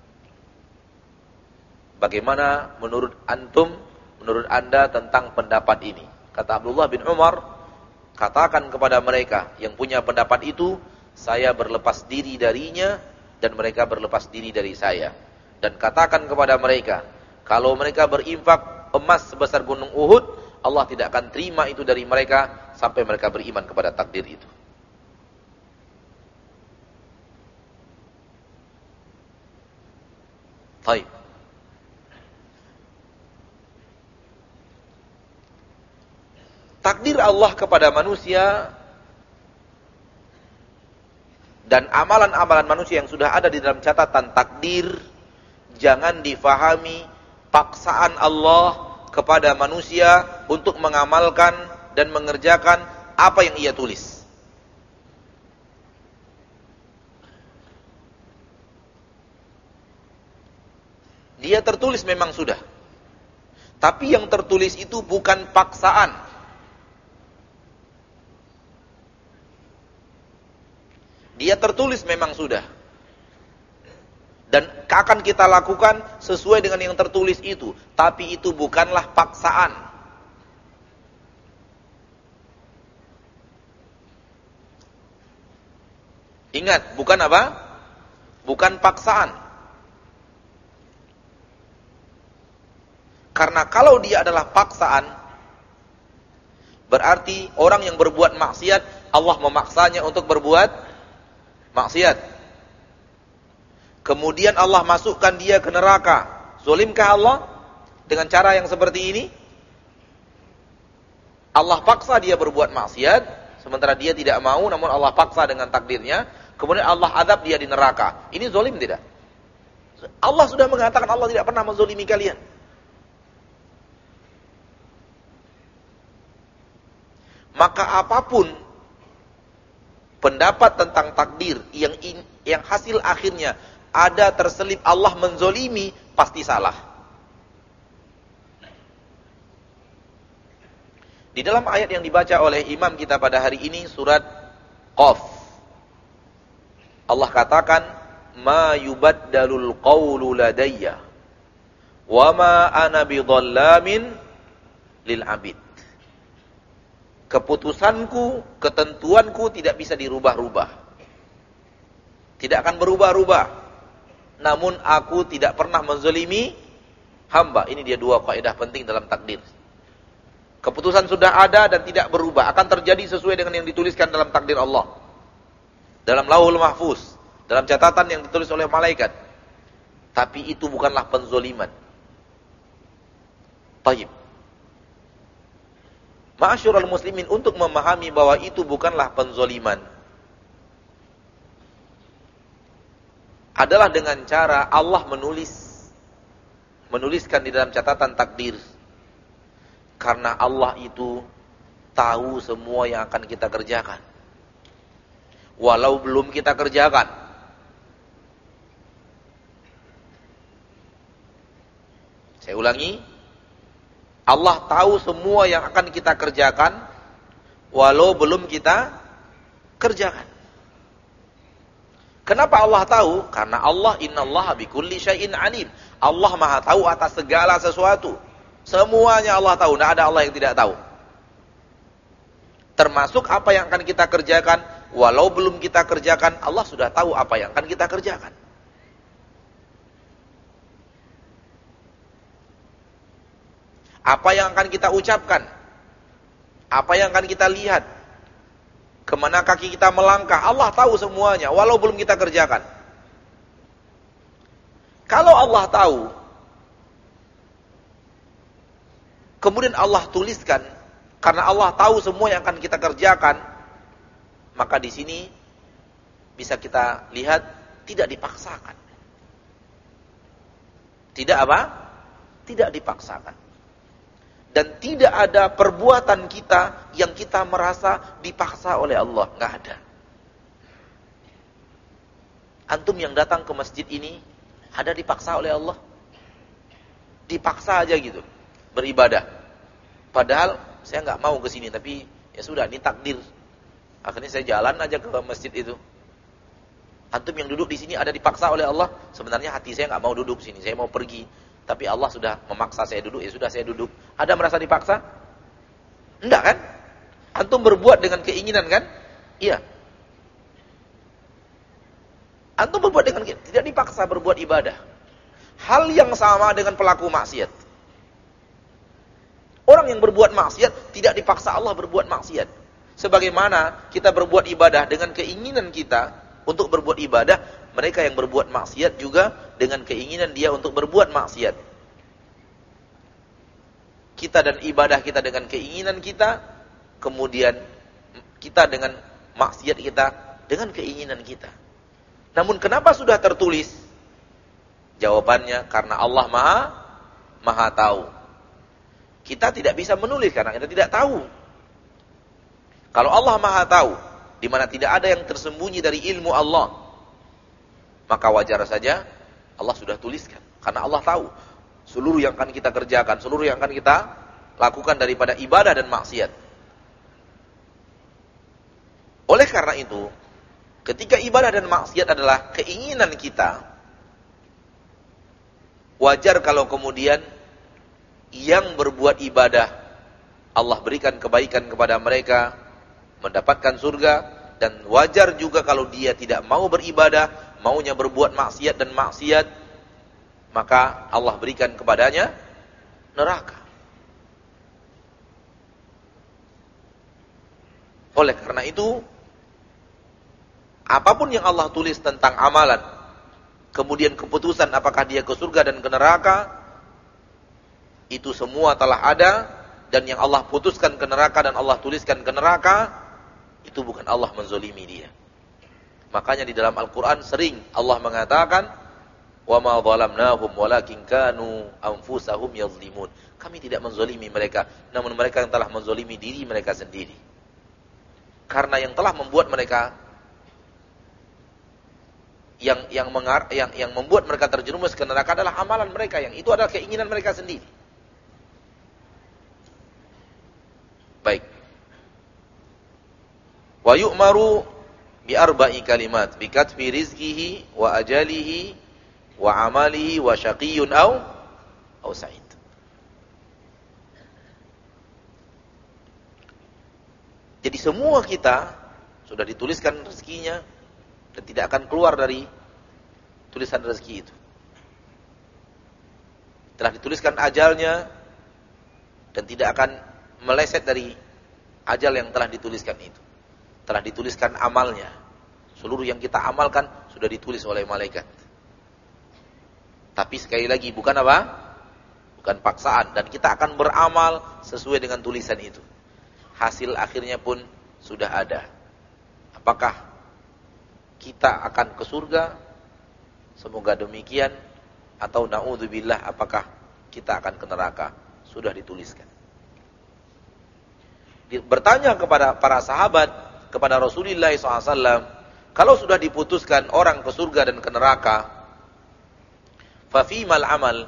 Bagaimana menurut antum, menurut anda tentang pendapat ini? Kata Abdullah bin Umar, katakan kepada mereka yang punya pendapat itu, saya berlepas diri darinya dan mereka berlepas diri dari saya. Dan katakan kepada mereka, kalau mereka berinfak emas sebesar gunung Uhud, Allah tidak akan terima itu dari mereka sampai mereka beriman kepada takdir itu. Baik. Takdir Allah kepada manusia dan amalan-amalan manusia yang sudah ada di dalam catatan takdir, jangan difahami paksaan Allah kepada manusia untuk mengamalkan dan mengerjakan apa yang ia tulis. Dia tertulis memang sudah. Tapi yang tertulis itu bukan paksaan. Dia tertulis memang sudah. Dan akan kita lakukan sesuai dengan yang tertulis itu. Tapi itu bukanlah paksaan. Ingat, bukan apa? Bukan paksaan. Karena kalau dia adalah paksaan, berarti orang yang berbuat maksiat, Allah memaksanya untuk berbuat maksiat. Kemudian Allah masukkan dia ke neraka. Zalimkah Allah dengan cara yang seperti ini? Allah paksa dia berbuat maksiat, sementara dia tidak mau, namun Allah paksa dengan takdirnya. Kemudian Allah azab dia di neraka. Ini zalim tidak? Allah sudah mengatakan Allah tidak pernah menzalimi kalian. Maka apapun pendapat tentang takdir yang in, yang hasil akhirnya ada terselip Allah menzolimi, pasti salah. Di dalam ayat yang dibaca oleh imam kita pada hari ini, surat Qaf, Allah katakan, ma yubaddalul qawlu ladayya wa ma ana bidhallamin lil abid. Keputusanku, ketentuanku tidak bisa dirubah-rubah. Tidak akan berubah-ubah. Namun aku tidak pernah menzalimi hamba. Ini dia dua kaidah penting dalam takdir. Keputusan sudah ada dan tidak berubah. Akan terjadi sesuai dengan yang dituliskan dalam takdir Allah. Dalam lauhul mahfuz. Dalam catatan yang ditulis oleh malaikat. Tapi itu bukanlah penzoliman. Taib. Ma'asyiral muslimin, untuk memahami bahwa itu bukanlah penzoliman, adalah dengan cara Allah menulis. Menuliskan di dalam catatan takdir. Karena Allah itu tahu semua yang akan kita kerjakan. Walau belum kita kerjakan. Saya ulangi. Allah tahu semua yang akan kita kerjakan. Walau belum kita kerjakan. Kenapa Allah tahu? Karena Allah, innallaha bikulli syai'in alim. Allah maha tahu atas segala sesuatu. Semuanya Allah tahu, tidak ada Allah yang tidak tahu. Termasuk apa yang akan kita kerjakan, walau belum kita kerjakan, Allah sudah tahu apa yang akan kita kerjakan. Apa yang akan kita ucapkan, apa yang akan kita lihat, kemana kaki kita melangkah, Allah tahu semuanya, walau belum kita kerjakan. Kalau Allah tahu, kemudian Allah tuliskan, karena Allah tahu semua yang akan kita kerjakan, maka di sini bisa kita lihat tidak dipaksakan. Tidak apa? Tidak dipaksakan. Dan tidak ada perbuatan kita yang kita merasa dipaksa oleh Allah. Nggak ada. Antum yang datang ke masjid ini, ada dipaksa oleh Allah? Dipaksa aja gitu, beribadah. Padahal saya nggak mau ke sini, tapi ya sudah, ini takdir. Akhirnya saya jalan aja ke masjid itu. Antum yang duduk di sini ada dipaksa oleh Allah? Sebenarnya hati saya nggak mau duduk sini, saya mau pergi. Tapi Allah sudah memaksa saya duduk, ya sudah saya duduk. Ada merasa dipaksa? Enggak kan? Antum berbuat dengan keinginan kan? Iya. Antum berbuat dengan tidak dipaksa berbuat ibadah. Hal yang sama dengan pelaku maksiat. Orang yang berbuat maksiat tidak dipaksa Allah berbuat maksiat. Sebagaimana kita berbuat ibadah dengan keinginan kita untuk berbuat ibadah, mereka yang berbuat maksiat juga dengan keinginan dia untuk berbuat maksiat. Kita dan ibadah kita dengan keinginan kita, kemudian kita dengan maksiat kita dengan keinginan kita. Namun kenapa sudah tertulis? Jawabannya karena Allah Maha Maha tahu. Kita tidak bisa menulis karena kita tidak tahu. Kalau Allah Maha tahu, di mana tidak ada yang tersembunyi dari ilmu Allah, maka wajar saja Allah sudah tuliskan. Karena Allah tahu seluruh yang akan kita kerjakan, seluruh yang akan kita lakukan daripada ibadah dan maksiat. Oleh karena itu, ketika ibadah dan maksiat adalah keinginan kita, wajar kalau kemudian yang berbuat ibadah Allah berikan kebaikan kepada mereka, mendapatkan surga, dan wajar juga kalau dia tidak mau beribadah, maunya berbuat maksiat dan maksiat, maka Allah berikan kepadanya neraka. Oleh karena itu, apapun yang Allah tulis tentang amalan, kemudian keputusan apakah dia ke surga dan ke neraka, itu semua telah ada, dan yang Allah putuskan ke neraka dan Allah tuliskan ke neraka, itu bukan Allah menzolimi dia. Makanya di dalam Al-Quran sering Allah mengatakan, وَمَا ظَلَمْنَاهُمْ وَلَكِنْ كَانُوا أَنفُسَهُمْ يَظْلِمُونَ. Kami tidak menzolimi mereka, namun mereka yang telah menzolimi diri mereka sendiri. Karena yang telah membuat mereka, yang yang mengar, yang yang membuat mereka terjerumus ke neraka adalah amalan mereka, yang itu adalah keinginan mereka sendiri. Baik. Wa yu'maru bi arba'i kalimat, bi katfi rizqihi wa ajalihi wa amalihi wa syaqiyyun aw aw sa'id. Jadi semua kita sudah dituliskan rezekinya dan tidak akan keluar dari tulisan rezeki itu. Telah dituliskan ajalnya dan tidak akan meleset dari ajal yang telah dituliskan itu. Telah dituliskan amalnya. Seluruh yang kita amalkan sudah ditulis oleh malaikat. Tapi sekali lagi bukan apa? Bukan paksaan, dan kita akan beramal sesuai dengan tulisan itu. Hasil akhirnya pun sudah ada. Apakah kita akan ke surga? Semoga demikian. Atau na'udzubillah, apakah kita akan ke neraka? Sudah dituliskan. Bertanya kepada para sahabat, kepada Rasulullah shallallahu alaihi wasallam, kalau sudah diputuskan orang ke surga dan ke neraka, fafimal amal,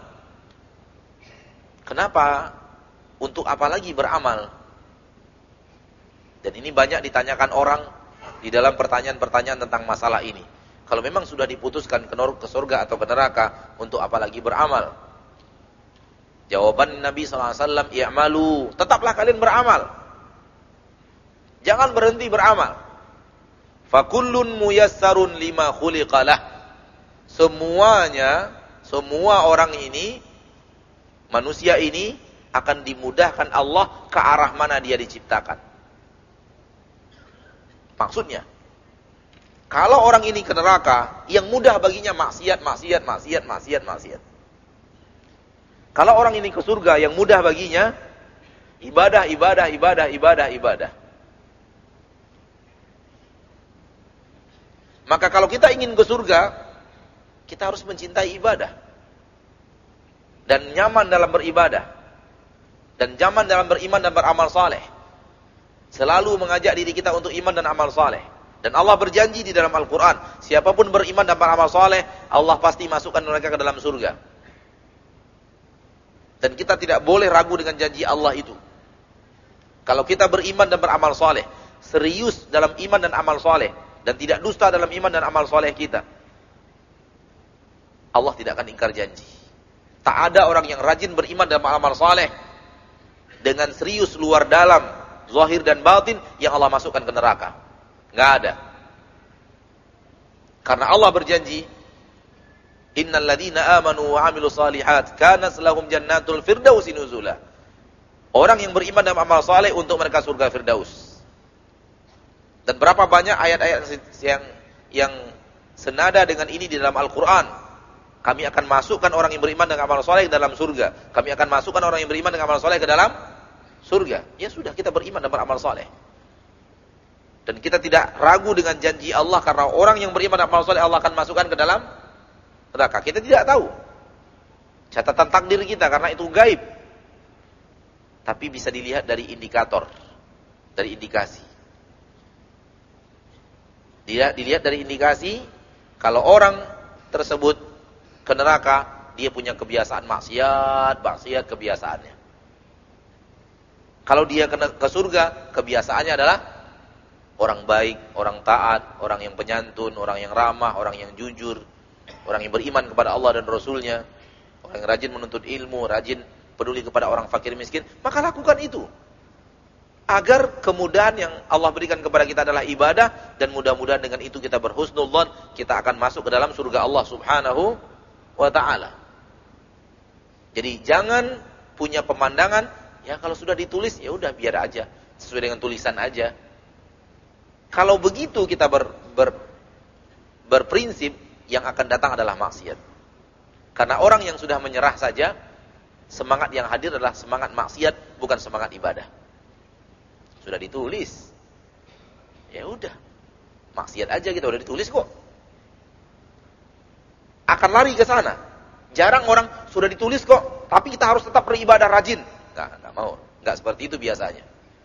kenapa, untuk apa lagi beramal? Dan ini banyak ditanyakan orang di dalam pertanyaan-pertanyaan tentang masalah ini. Kalau memang sudah diputuskan ke surga atau ke neraka, untuk apa lagi beramal? Jawaban Nabi shallallahu alaihi wasallam, i'malu, tetaplah kalian beramal. Jangan berhenti beramal. Fakullun muyassarun lima khuliqalah. Semuanya, semua orang ini, manusia ini akan dimudahkan Allah ke arah mana dia diciptakan. Maksudnya, kalau orang ini ke neraka, yang mudah baginya maksiat, maksiat, maksiat, maksiat, maksiat. Kalau orang ini ke surga, yang mudah baginya ibadah, ibadah, ibadah, ibadah, ibadah. Maka kalau kita ingin ke surga, kita harus mencintai ibadah. Dan nyaman dalam beribadah. Dan nyaman dalam beriman dan beramal saleh. Selalu mengajak diri kita untuk iman dan amal saleh. Dan Allah berjanji di dalam Al-Quran, siapapun beriman dan beramal saleh, Allah pasti masukkan mereka ke dalam surga. Dan kita tidak boleh ragu dengan janji Allah itu. Kalau kita beriman dan beramal saleh, serius dalam iman dan amal saleh, dan tidak dusta dalam iman dan amal soleh kita, Allah tidak akan ingkar janji. Tak ada orang yang rajin beriman dan amal soleh dengan serius luar dalam, zahir dan batin, yang Allah masukkan ke neraka. Nggak ada. Karena Allah berjanji, innal ladzina amanu wa 'amilus shalihat kanat lahum jannatul firdausi nuzula. Orang yang beriman dan amal soleh, untuk mereka surga Firdaus. Dan berapa banyak ayat-ayat yang yang senada dengan ini di dalam Al-Quran. Kami akan masukkan orang yang beriman dengan amal soleh ke dalam surga. Kami akan masukkan orang yang beriman dengan amal soleh ke dalam surga. Ya sudah, kita beriman dan beramal soleh. Dan kita tidak ragu dengan janji Allah, karena orang yang beriman dan amal soleh Allah akan masukkan ke dalam neraka. Kita tidak tahu catatan takdir kita, karena itu gaib. Tapi bisa dilihat dari indikator, dari indikasi. Dia dilihat dari indikasi, kalau orang tersebut ke neraka, dia punya kebiasaan maksiat, maksiat kebiasaannya. Kalau dia ke surga, kebiasaannya adalah orang baik, orang taat, orang yang penyantun, orang yang ramah, orang yang jujur, orang yang beriman kepada Allah dan Rasulnya, orang yang rajin menuntut ilmu, rajin peduli kepada orang fakir miskin, maka lakukan itu. Agar kemudahan yang Allah berikan kepada kita adalah ibadah, dan mudah-mudahan dengan itu kita berhusnudzon, kita akan masuk ke dalam surga Allah Subhanahu wa ta'ala. Jadi jangan punya pemandangan, ya kalau sudah ditulis, ya udah biar aja, sesuai dengan tulisan aja. Kalau begitu kita ber, ber, berprinsip, yang akan datang adalah maksiat. Karena orang yang sudah menyerah saja, semangat yang hadir adalah semangat maksiat, bukan semangat ibadah. Sudah ditulis, ya udah, maksiat aja kita, udah ditulis kok. Akan lari ke sana. Jarang orang sudah ditulis kok, tapi kita harus tetap beribadah rajin. Nggak, nggak mau, nggak seperti itu biasanya.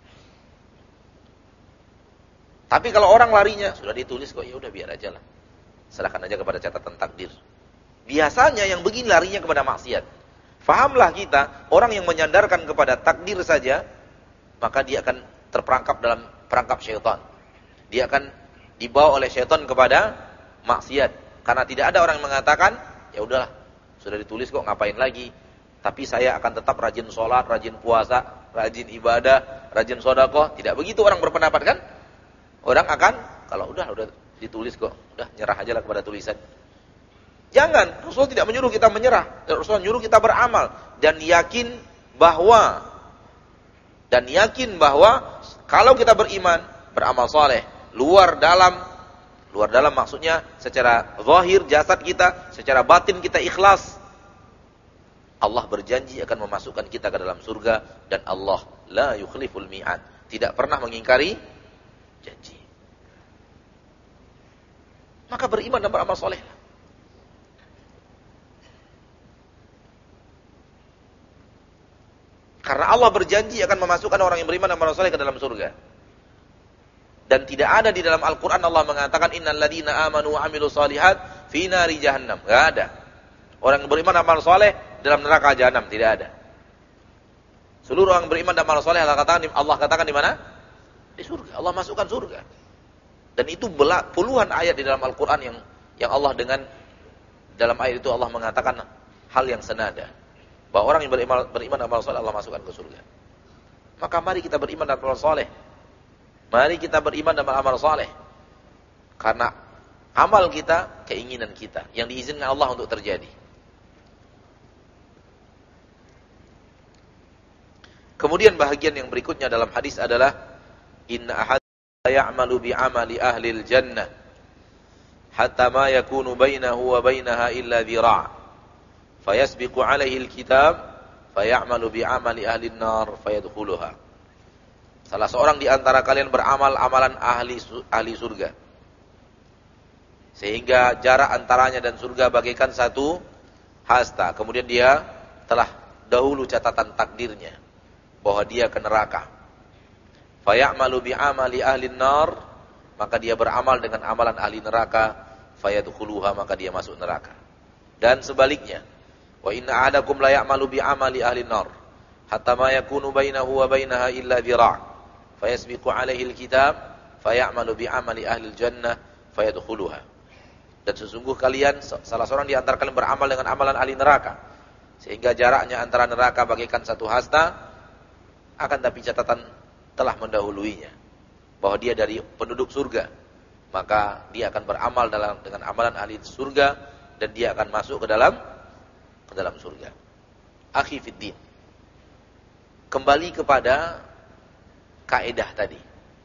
Tapi kalau orang larinya sudah ditulis kok, ya udah biar aja lah, serahkan aja kepada catatan takdir. Biasanya yang begini larinya kepada maksiat. Fahamlah kita, orang yang menyandarkan kepada takdir saja, maka dia akan terperangkap dalam perangkap syaitan. Dia akan dibawa oleh syaitan kepada maksiat. Karena tidak ada orang yang mengatakan, ya udahlah, sudah ditulis kok, ngapain lagi. Tapi saya akan tetap rajin sholat, rajin puasa, rajin ibadah, rajin sedekah. Tidak begitu orang berpendapat kan? Orang akan, kalau udah, udah ditulis kok, udah nyerah aja lah kepada tulisan. Jangan, Rasul tidak menyuruh kita menyerah. Rasul menyuruh kita beramal. Dan yakin bahwa, dan yakin bahwa, kalau kita beriman, beramal soleh, luar dalam, luar dalam maksudnya secara zahir jasad kita, secara batin kita ikhlas, Allah berjanji akan memasukkan kita ke dalam surga, dan Allah la yukhliful mi'ad, tidak pernah mengingkari janji. Maka beriman dan beramal soleh. Karena Allah berjanji akan memasukkan orang yang beriman dan beramal soleh ke dalam surga. Dan tidak ada di dalam Al-Quran Allah mengatakan innal ladzina amanu wa amilus solihat fi nari jahannam. Enggak ada. Orang yang beriman dan beramal soleh dalam neraka jahanam, tidak ada. Seluruh orang beriman dan beramal soleh Allah katakan, Allah katakan di mana? Di surga. Allah masukkan surga. Dan itu puluhan ayat di dalam Al-Quran yang yang Allah dengan dalam ayat itu Allah mengatakan hal yang senada. Bahwa orang yang beriman, beriman dan beramal soleh Allah masukkan ke surga. Maka mari kita beriman dan beramal soleh. Mari kita beriman dan beramal soleh. Karena amal kita, keinginan kita, yang diizinkan Allah untuk terjadi. Kemudian bahagian yang berikutnya dalam hadis adalah inna ahad ya'malu bi'amali ahli al-jannah hatta ma yakunu bainahu wa bainaha illa dhira' fayasbiqu alaihi al-kitab fayamalu bi'amali ahli an-nar fayadkhuluha. Salah seorang di antara kalian beramal amalan ahli ahli surga, sehingga jarak antaranya dan surga bagaikan satu hasta. Kemudian dia telah dahulu catatan takdirnya bahwa dia ke neraka. Fayamalu bi'amali ahli an-nar, maka dia beramal dengan amalan ahli neraka, fayadkhuluha, maka dia masuk neraka. Dan sebaliknya, wa inna ahadakum la ya'malu bi'amali ahli an-nar hatta ma yakunu bainahu wa bainaha illa dhira' fayasbiqu alaihi al-kitab fayamalu bi'amali ahli al-jannah fayadkhuluha. Dan sesungguh kalian, salah seorang di antara kalian beramal dengan amalan ahli neraka, sehingga jaraknya antara neraka bagaikan satu hasta, akan tapi catatan telah mendahuluinya bahwa dia dari penduduk surga, maka dia akan beramal dalam dengan amalan ahli surga dan dia akan masuk ke dalam ke dalam surga. Akhi fiddin, kembali kepada kaidah tadi.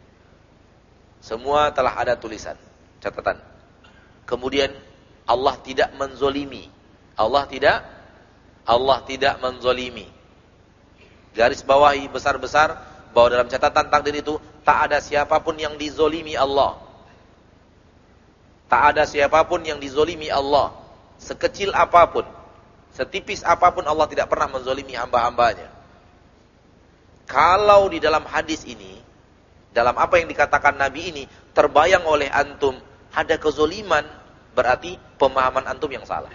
Semua telah ada tulisan, catatan. Kemudian Allah tidak menzolimi. Allah tidak Allah tidak menzolimi. Garis bawahi besar-besar bahwa dalam catatan takdir itu tak ada siapapun yang dizolimi Allah. Tak ada siapapun yang dizolimi Allah. Sekecil apapun, setipis apapun, Allah tidak pernah menzolimi hamba-hambanya. Kalau di dalam hadis ini, dalam apa yang dikatakan Nabi ini, terbayang oleh antum ada kezoliman, berarti pemahaman antum yang salah.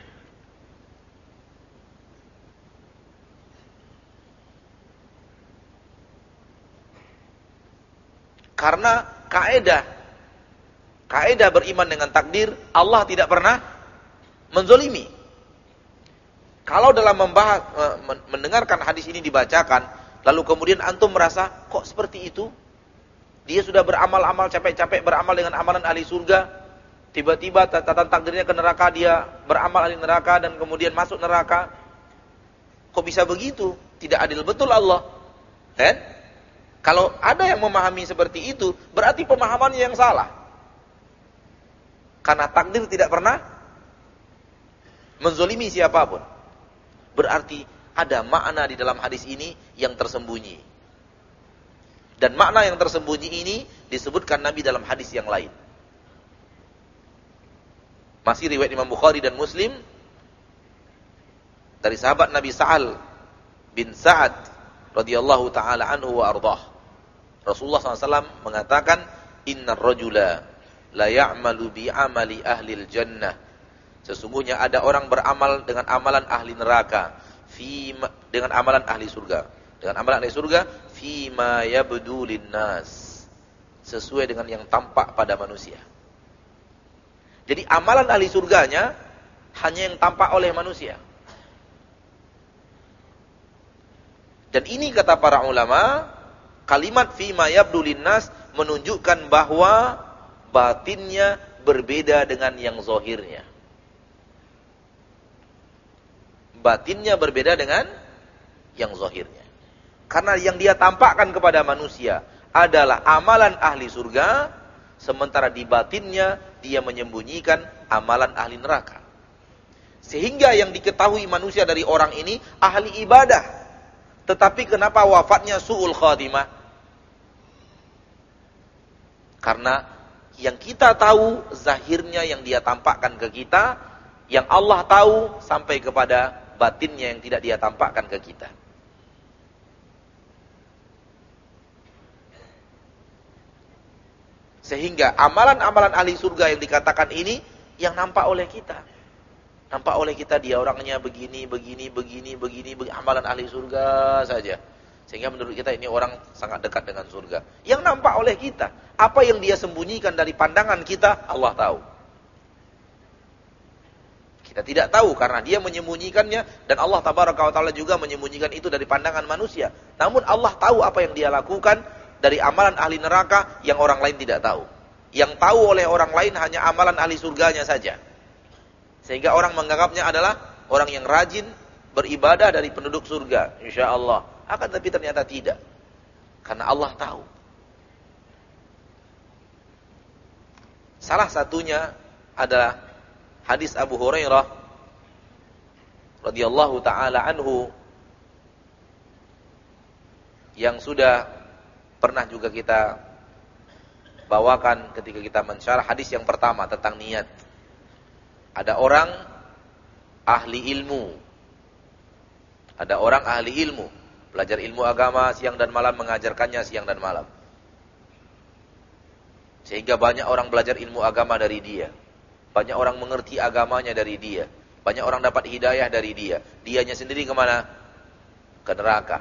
Karena kaidah kaidah beriman dengan takdir, Allah tidak pernah menzolimi. Kalau dalam membahas, mendengarkan hadis ini dibacakan, lalu kemudian antum merasa, kok seperti itu? Dia sudah beramal-amal, capek-capek beramal dengan amalan ahli surga, tiba-tiba catatan takdirnya ke neraka, dia beramal ahli neraka dan kemudian masuk neraka. Kok bisa begitu? Tidak adil betul Allah. Kan? Kalau ada yang memahami seperti itu, berarti pemahamannya yang salah. Karena takdir tidak pernah menzolimi siapapun. Berarti ada makna di dalam hadis ini yang tersembunyi. Dan makna yang tersembunyi ini disebutkan Nabi dalam hadis yang lain. Masih riwayat Imam Bukhari dan Muslim dari sahabat Nabi Sa'al bin Sa'ad radhiyallahu ta'ala anhu wa ardah. Rasulullah shallallahu alaihi wasallam mengatakan, innar rajula la ya'malu bi amali ahlil jannah. Sesungguhnya ada orang beramal dengan amalan ahli neraka, fi dengan amalan ahli surga. Dengan amalan ahli surga, fi ma yabdu linnas. sesuai dengan yang tampak pada manusia. Jadi amalan ahli surganya hanya yang tampak oleh manusia. Dan ini kata para ulama, kalimat fima yabdu linnas menunjukkan bahwa batinnya berbeda dengan yang zahirnya. Batinnya berbeda dengan yang zahirnya. Karena yang dia tampakkan kepada manusia adalah amalan ahli surga, sementara di batinnya dia menyembunyikan amalan ahli neraka. Sehingga yang diketahui manusia dari orang ini ahli ibadah. Tetapi kenapa wafatnya su'ul khatimah? Karena yang kita tahu zahirnya yang dia tampakkan ke kita, yang Allah tahu sampai kepada batinnya yang tidak dia tampakkan ke kita. Sehingga amalan-amalan ahli surga yang dikatakan ini yang nampak oleh kita. Nampak oleh kita dia orangnya begini, begini, begini, begini, begini, amalan ahli surga saja. Sehingga menurut kita ini orang sangat dekat dengan surga. Yang nampak oleh kita. Apa yang dia sembunyikan dari pandangan kita, Allah tahu. Kita tidak tahu karena dia menyembunyikannya. Dan Allah tabaraka wa ta'ala juga menyembunyikan itu dari pandangan manusia. Namun Allah tahu apa yang dia lakukan dari amalan ahli neraka yang orang lain tidak tahu. Yang tahu oleh orang lain hanya amalan ahli surganya saja. Sehingga orang menganggapnya adalah orang yang rajin beribadah dari penduduk surga, insya Allah. Akan tapi ternyata tidak. Karena Allah tahu. Salah satunya adalah hadis Abu Hurairah radhiyallahu taala anhu yang sudah pernah juga kita bawakan ketika kita mensyarah hadis yang pertama tentang niat. Ada orang ahli ilmu. Ada orang ahli ilmu. Belajar ilmu agama siang dan malam, mengajarkannya siang dan malam. Sehingga banyak orang belajar ilmu agama dari dia. Banyak orang mengerti agamanya dari dia. Banyak orang dapat hidayah dari dia. Dianya sendiri kemana? Ke neraka.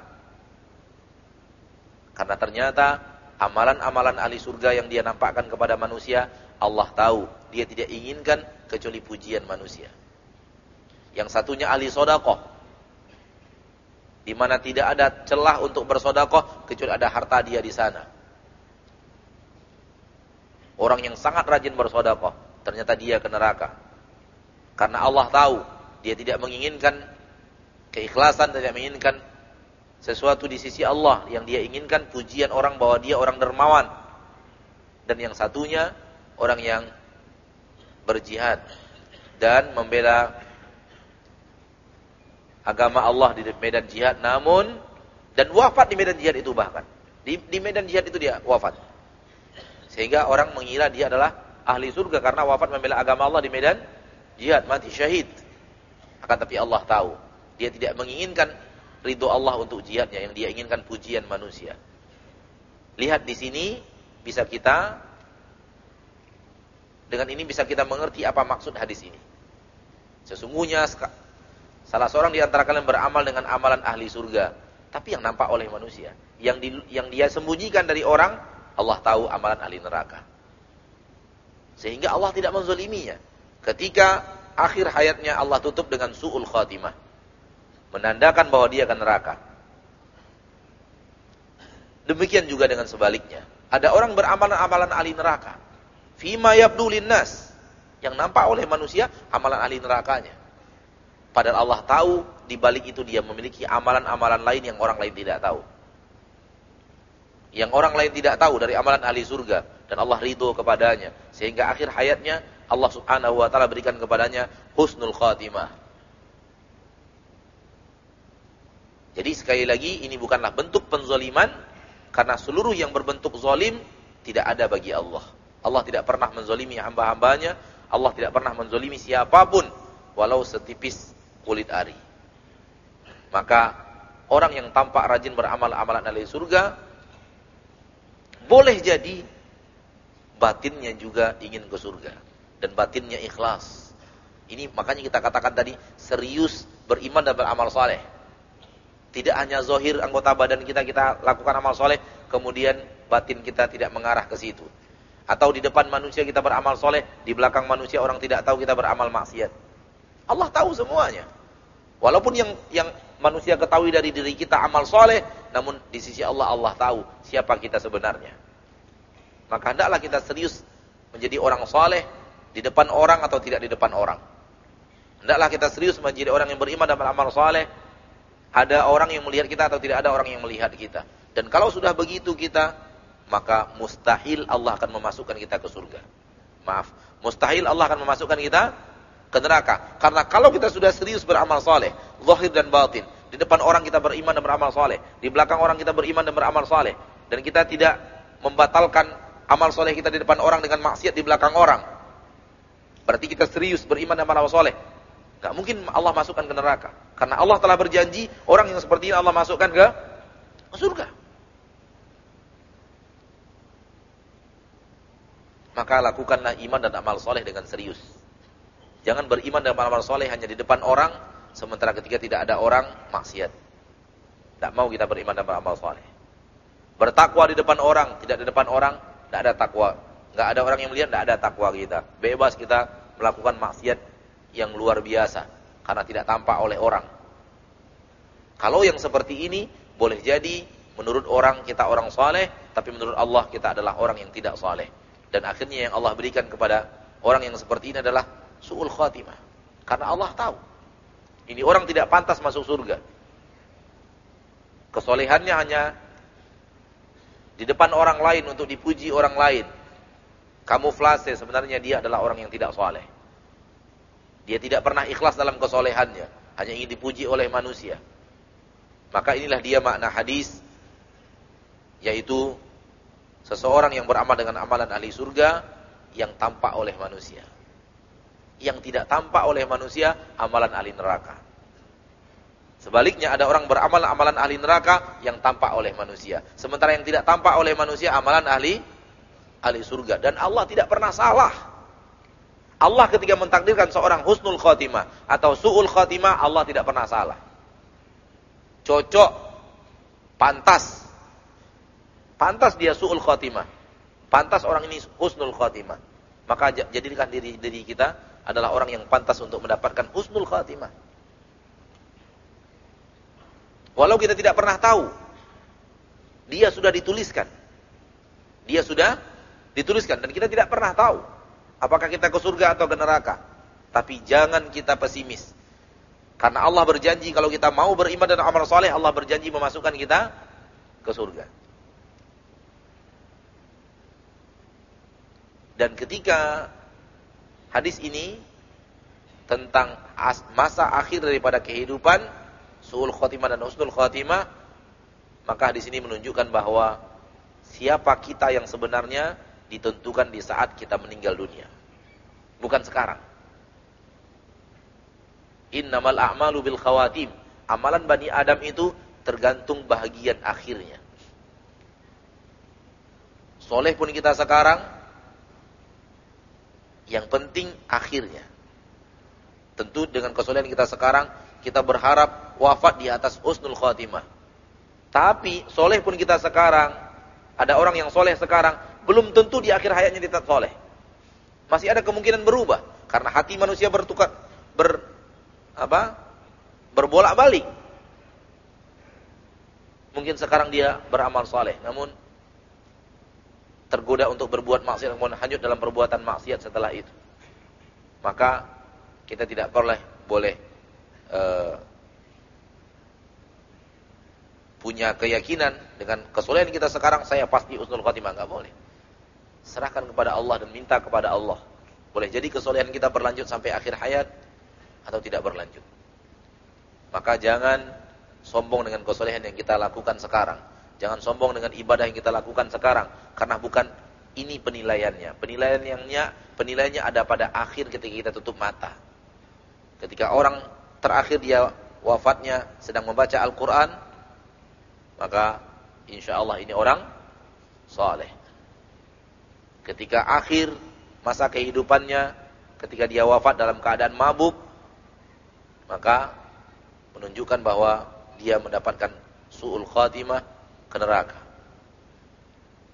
Karena ternyata amalan-amalan ahli surga yang dia nampakkan kepada manusia, Allah tahu. Dia tidak inginkan kecuali pujian manusia. Yang satunya ahli sodakoh, di mana tidak ada celah untuk bersodakoh kecuali ada harta dia di sana. Orang yang sangat rajin bersodakoh, ternyata dia ke neraka. Karena Allah tahu dia tidak menginginkan keikhlasan, tidak menginginkan sesuatu di sisi Allah. Yang dia inginkan pujian orang bahwa dia orang dermawan. Dan yang satunya orang yang berjihad dan membela agama Allah di medan jihad, namun dan wafat di medan jihad itu, bahkan di, di medan jihad itu dia wafat. Sehingga orang mengira dia adalah ahli surga karena wafat membela agama Allah di medan jihad, mati syahid. Akan tapi Allah tahu dia tidak menginginkan ridho Allah untuk jihadnya, yang dia inginkan pujian manusia. Lihat di sini bisa kita dengan ini bisa kita mengerti apa maksud hadis ini. Sesungguhnya salah seorang di antara kalian beramal dengan amalan ahli surga, tapi yang nampak oleh manusia, yang di, yang dia sembunyikan dari orang, Allah tahu amalan ahli neraka. Sehingga Allah tidak menzaliminya. Ketika akhir hayatnya Allah tutup dengan su'ul khatimah, menandakan bahwa dia akan neraka. Demikian juga dengan sebaliknya. Ada orang beramal amalan ahli neraka. Fima yabdu linnas, yang nampak oleh manusia amalan ahli nerakanya. Padahal Allah tahu di balik itu dia memiliki amalan-amalan lain yang orang lain tidak tahu. Yang orang lain tidak tahu dari amalan ahli surga, dan Allah ridho kepadanya sehingga akhir hayatnya Allah Subhanahu wa taala berikan kepadanya husnul khatimah. Jadi sekali lagi ini bukanlah bentuk penzaliman, karena seluruh yang berbentuk zalim tidak ada bagi Allah. Allah tidak pernah menzalimi hamba-hambanya. Allah tidak pernah menzalimi siapapun, walau setipis kulit ari. Maka orang yang tampak rajin beramal amalan ahli surga, boleh jadi batinnya juga ingin ke surga, dan batinnya ikhlas. Ini makanya kita katakan tadi, serius beriman dan beramal saleh. Tidak hanya zahir anggota badan kita kita lakukan amal saleh, kemudian batin kita tidak mengarah ke situ. Atau di depan manusia kita beramal soleh, di belakang manusia orang tidak tahu kita beramal maksiat. Allah tahu semuanya. Walaupun yang yang manusia ketahui dari diri kita amal soleh, namun di sisi Allah, Allah tahu siapa kita sebenarnya. Maka hendaklah kita serius menjadi orang soleh di depan orang atau tidak di depan orang. Hendaklah kita serius menjadi orang yang beriman dan beramal soleh. Ada orang yang melihat kita atau tidak ada orang yang melihat kita. Dan kalau sudah begitu kita, maka mustahil Allah akan memasukkan kita ke surga. Maaf, mustahil Allah akan memasukkan kita ke neraka. Karena kalau kita sudah serius beramal soleh, zahir dan batin, di depan orang kita beriman dan beramal soleh, di belakang orang kita beriman dan beramal soleh, dan kita tidak membatalkan amal soleh kita di depan orang dengan maksiat di belakang orang, berarti kita serius beriman dan beramal soleh. Gak mungkin Allah masukkan ke neraka. Karena Allah telah berjanji, orang yang seperti ini Allah masukkan ke surga. Maka lakukanlah iman dan amal soleh dengan serius. Jangan beriman dan amal soleh hanya di depan orang, sementara ketika tidak ada orang, maksiat. Tidak mau kita beriman dan beramal soleh. Bertakwa di depan orang, tidak di depan orang, tidak ada takwa. Tidak ada orang yang melihat, tidak ada takwa kita. Bebas kita melakukan maksiat yang luar biasa, karena tidak tampak oleh orang. Kalau yang seperti ini, boleh jadi menurut orang kita orang soleh, tapi menurut Allah kita adalah orang yang tidak soleh. Dan akhirnya yang Allah berikan kepada orang yang seperti ini adalah su'ul khatimah. Karena Allah tahu, ini orang tidak pantas masuk surga. Kesolehannya hanya di depan orang lain untuk dipuji orang lain. Kamuflase, sebenarnya dia adalah orang yang tidak soleh. Dia tidak pernah ikhlas dalam kesolehannya, hanya ingin dipuji oleh manusia. Maka inilah dia makna hadis, yaitu seseorang yang beramal dengan amalan ahli surga yang tampak oleh manusia. Yang tidak tampak oleh manusia, amalan ahli neraka. Sebaliknya ada orang beramal amalan ahli neraka yang tampak oleh manusia. Sementara yang tidak tampak oleh manusia, amalan ahli ahli surga. Dan Allah tidak pernah salah. Allah ketika mentakdirkan seorang husnul khotimah atau su'ul khotimah, Allah tidak pernah salah. Cocok, pantas. Pantas dia su'ul khotimah. Pantas orang ini husnul khotimah. Maka jadikan diri, diri kita adalah orang yang pantas untuk mendapatkan husnul khotimah. Walau kita tidak pernah tahu, dia sudah dituliskan. Dia sudah dituliskan dan kita tidak pernah tahu apakah kita ke surga atau ke neraka. Tapi jangan kita pesimis. Karena Allah berjanji kalau kita mau beriman dan amal soleh, Allah berjanji memasukkan kita ke surga. Dan ketika hadis ini tentang masa akhir daripada kehidupan, su'ul khotimah dan husnul khotimah, maka hadis ini menunjukkan bahwa siapa kita yang sebenarnya ditentukan di saat kita meninggal dunia, bukan sekarang. Innamal a'malu bil khawatim. Amalan Bani Adam itu tergantung bahagian akhirnya. Soleh pun kita sekarang, yang penting akhirnya. Tentu dengan kesolehan kita sekarang, kita berharap wafat di atas husnul khatimah. Tapi soleh pun kita sekarang, ada orang yang soleh sekarang, belum tentu di akhir hayatnya tetap soleh. Masih ada kemungkinan berubah. Karena hati manusia bertukar, ber, apa, berbolak-balik. Mungkin sekarang dia beramal soleh, namun tergoda untuk berbuat maksiat, kemudian hanyut dalam perbuatan maksiat setelah itu. Maka kita tidak boleh boleh uh, punya keyakinan dengan kesolehan kita sekarang saya pasti husnul khatimah, enggak boleh. Serahkan kepada Allah dan minta kepada Allah. Boleh jadi kesolehan kita berlanjut sampai akhir hayat atau tidak berlanjut. Maka jangan sombong dengan kesolehan yang kita lakukan sekarang. Jangan sombong dengan ibadah yang kita lakukan sekarang, karena bukan ini penilaiannya. Penilaiannya, penilaiannya ada pada akhir ketika kita tutup mata. Ketika orang terakhir dia wafatnya sedang membaca Al-Quran, maka insya Allah ini orang saleh. Ketika akhir masa kehidupannya, ketika dia wafat dalam keadaan mabuk, maka menunjukkan bahwa dia mendapatkan su'ul khatimah, ke neraka.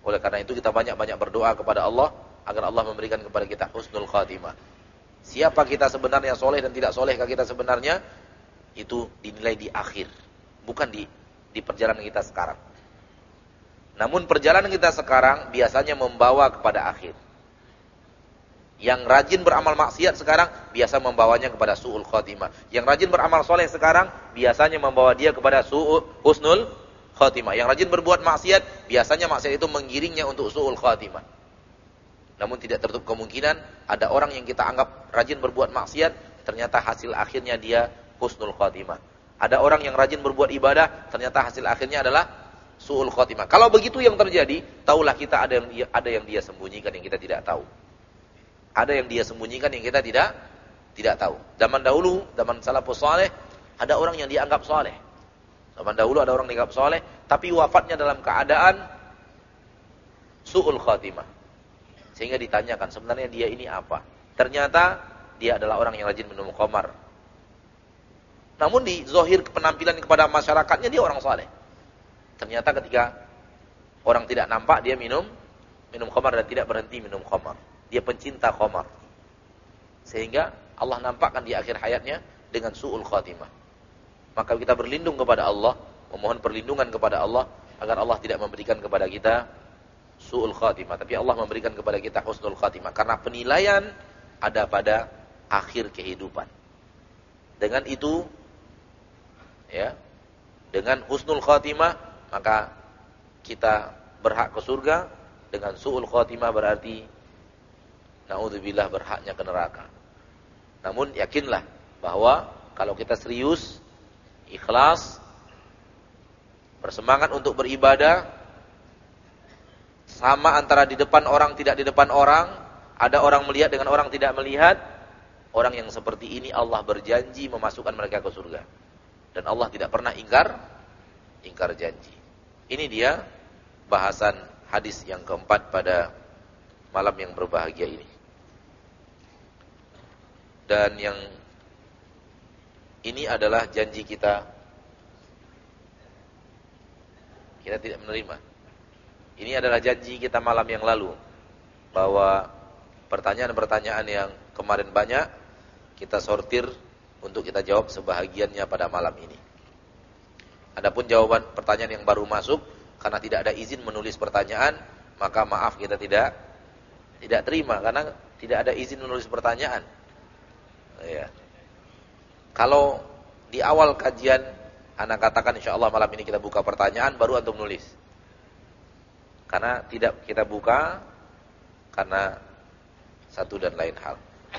Oleh karena itu kita banyak-banyak berdoa kepada Allah agar Allah memberikan kepada kita husnul khatimah. Siapa kita sebenarnya, soleh dan tidak solehkah kita sebenarnya, itu dinilai di akhir, bukan di di perjalanan kita sekarang. Namun perjalanan kita sekarang biasanya membawa kepada akhir. Yang rajin beramal maksiat sekarang biasa membawanya kepada su'ul khatimah. Yang rajin beramal soleh sekarang biasanya membawa dia kepada su'ul husnul khatimah. Yang rajin berbuat maksiat biasanya maksiat itu menggiringnya untuk su'ul khatimah. Namun tidak tertutup kemungkinan ada orang yang kita anggap rajin berbuat maksiat, ternyata hasil akhirnya dia husnul khatimah. Ada orang yang rajin berbuat ibadah, ternyata hasil akhirnya adalah su'ul khatimah. Kalau begitu yang terjadi, tahulah kita ada yang dia, ada yang dia sembunyikan yang kita tidak tahu. Ada yang dia sembunyikan yang kita tidak tidak tahu. Zaman dahulu, zaman salafus saleh, ada orang yang dianggap saleh. Zaman dahulu ada orang yang dianggap saleh, tapi wafatnya dalam keadaan su'ul khatimah. Sehingga ditanyakan, sebenarnya dia ini apa? Ternyata dia adalah orang yang rajin minum khamar. Namun di zahir penampilan kepada masyarakatnya dia orang saleh. Ternyata ketika orang tidak nampak dia minum minum khamar dan tidak berhenti minum khamar. Dia pencinta khamar. Sehingga Allah nampakkan di akhir hayatnya dengan su'ul khatimah. Maka kita berlindung kepada Allah, memohon perlindungan kepada Allah agar Allah tidak memberikan kepada kita su'ul khatimah, tapi Allah memberikan kepada kita husnul khatimah, karena penilaian ada pada akhir kehidupan. Dengan itu, ya, dengan husnul khatimah maka kita berhak ke surga. Dengan su'ul khatimah berarti naudzubillah berhaknya ke neraka. Namun yakinlah bahwa kalau kita serius, ikhlas, bersemangat untuk beribadah, sama antara di depan orang tidak di depan orang, ada orang melihat dengan orang tidak melihat, orang yang seperti ini Allah berjanji memasukkan mereka ke surga. Dan Allah tidak pernah ingkar ingkar janji. Ini dia bahasan hadis yang keempat pada malam yang berbahagia ini. Dan yang ini adalah janji kita. Kita tidak menerima. Ini adalah janji kita malam yang lalu, bahwa pertanyaan-pertanyaan yang kemarin banyak kita sortir untuk kita jawab sebahagiannya pada malam ini. Adapun jawaban pertanyaan yang baru masuk, karena tidak ada izin menulis pertanyaan, maka maaf kita tidak tidak terima karena tidak ada izin menulis pertanyaan. Ya. Kalau di awal kajian anak katakan insyaallah malam ini kita buka pertanyaan, baru antum nulis. Karena tidak kita buka karena satu dan lain hal.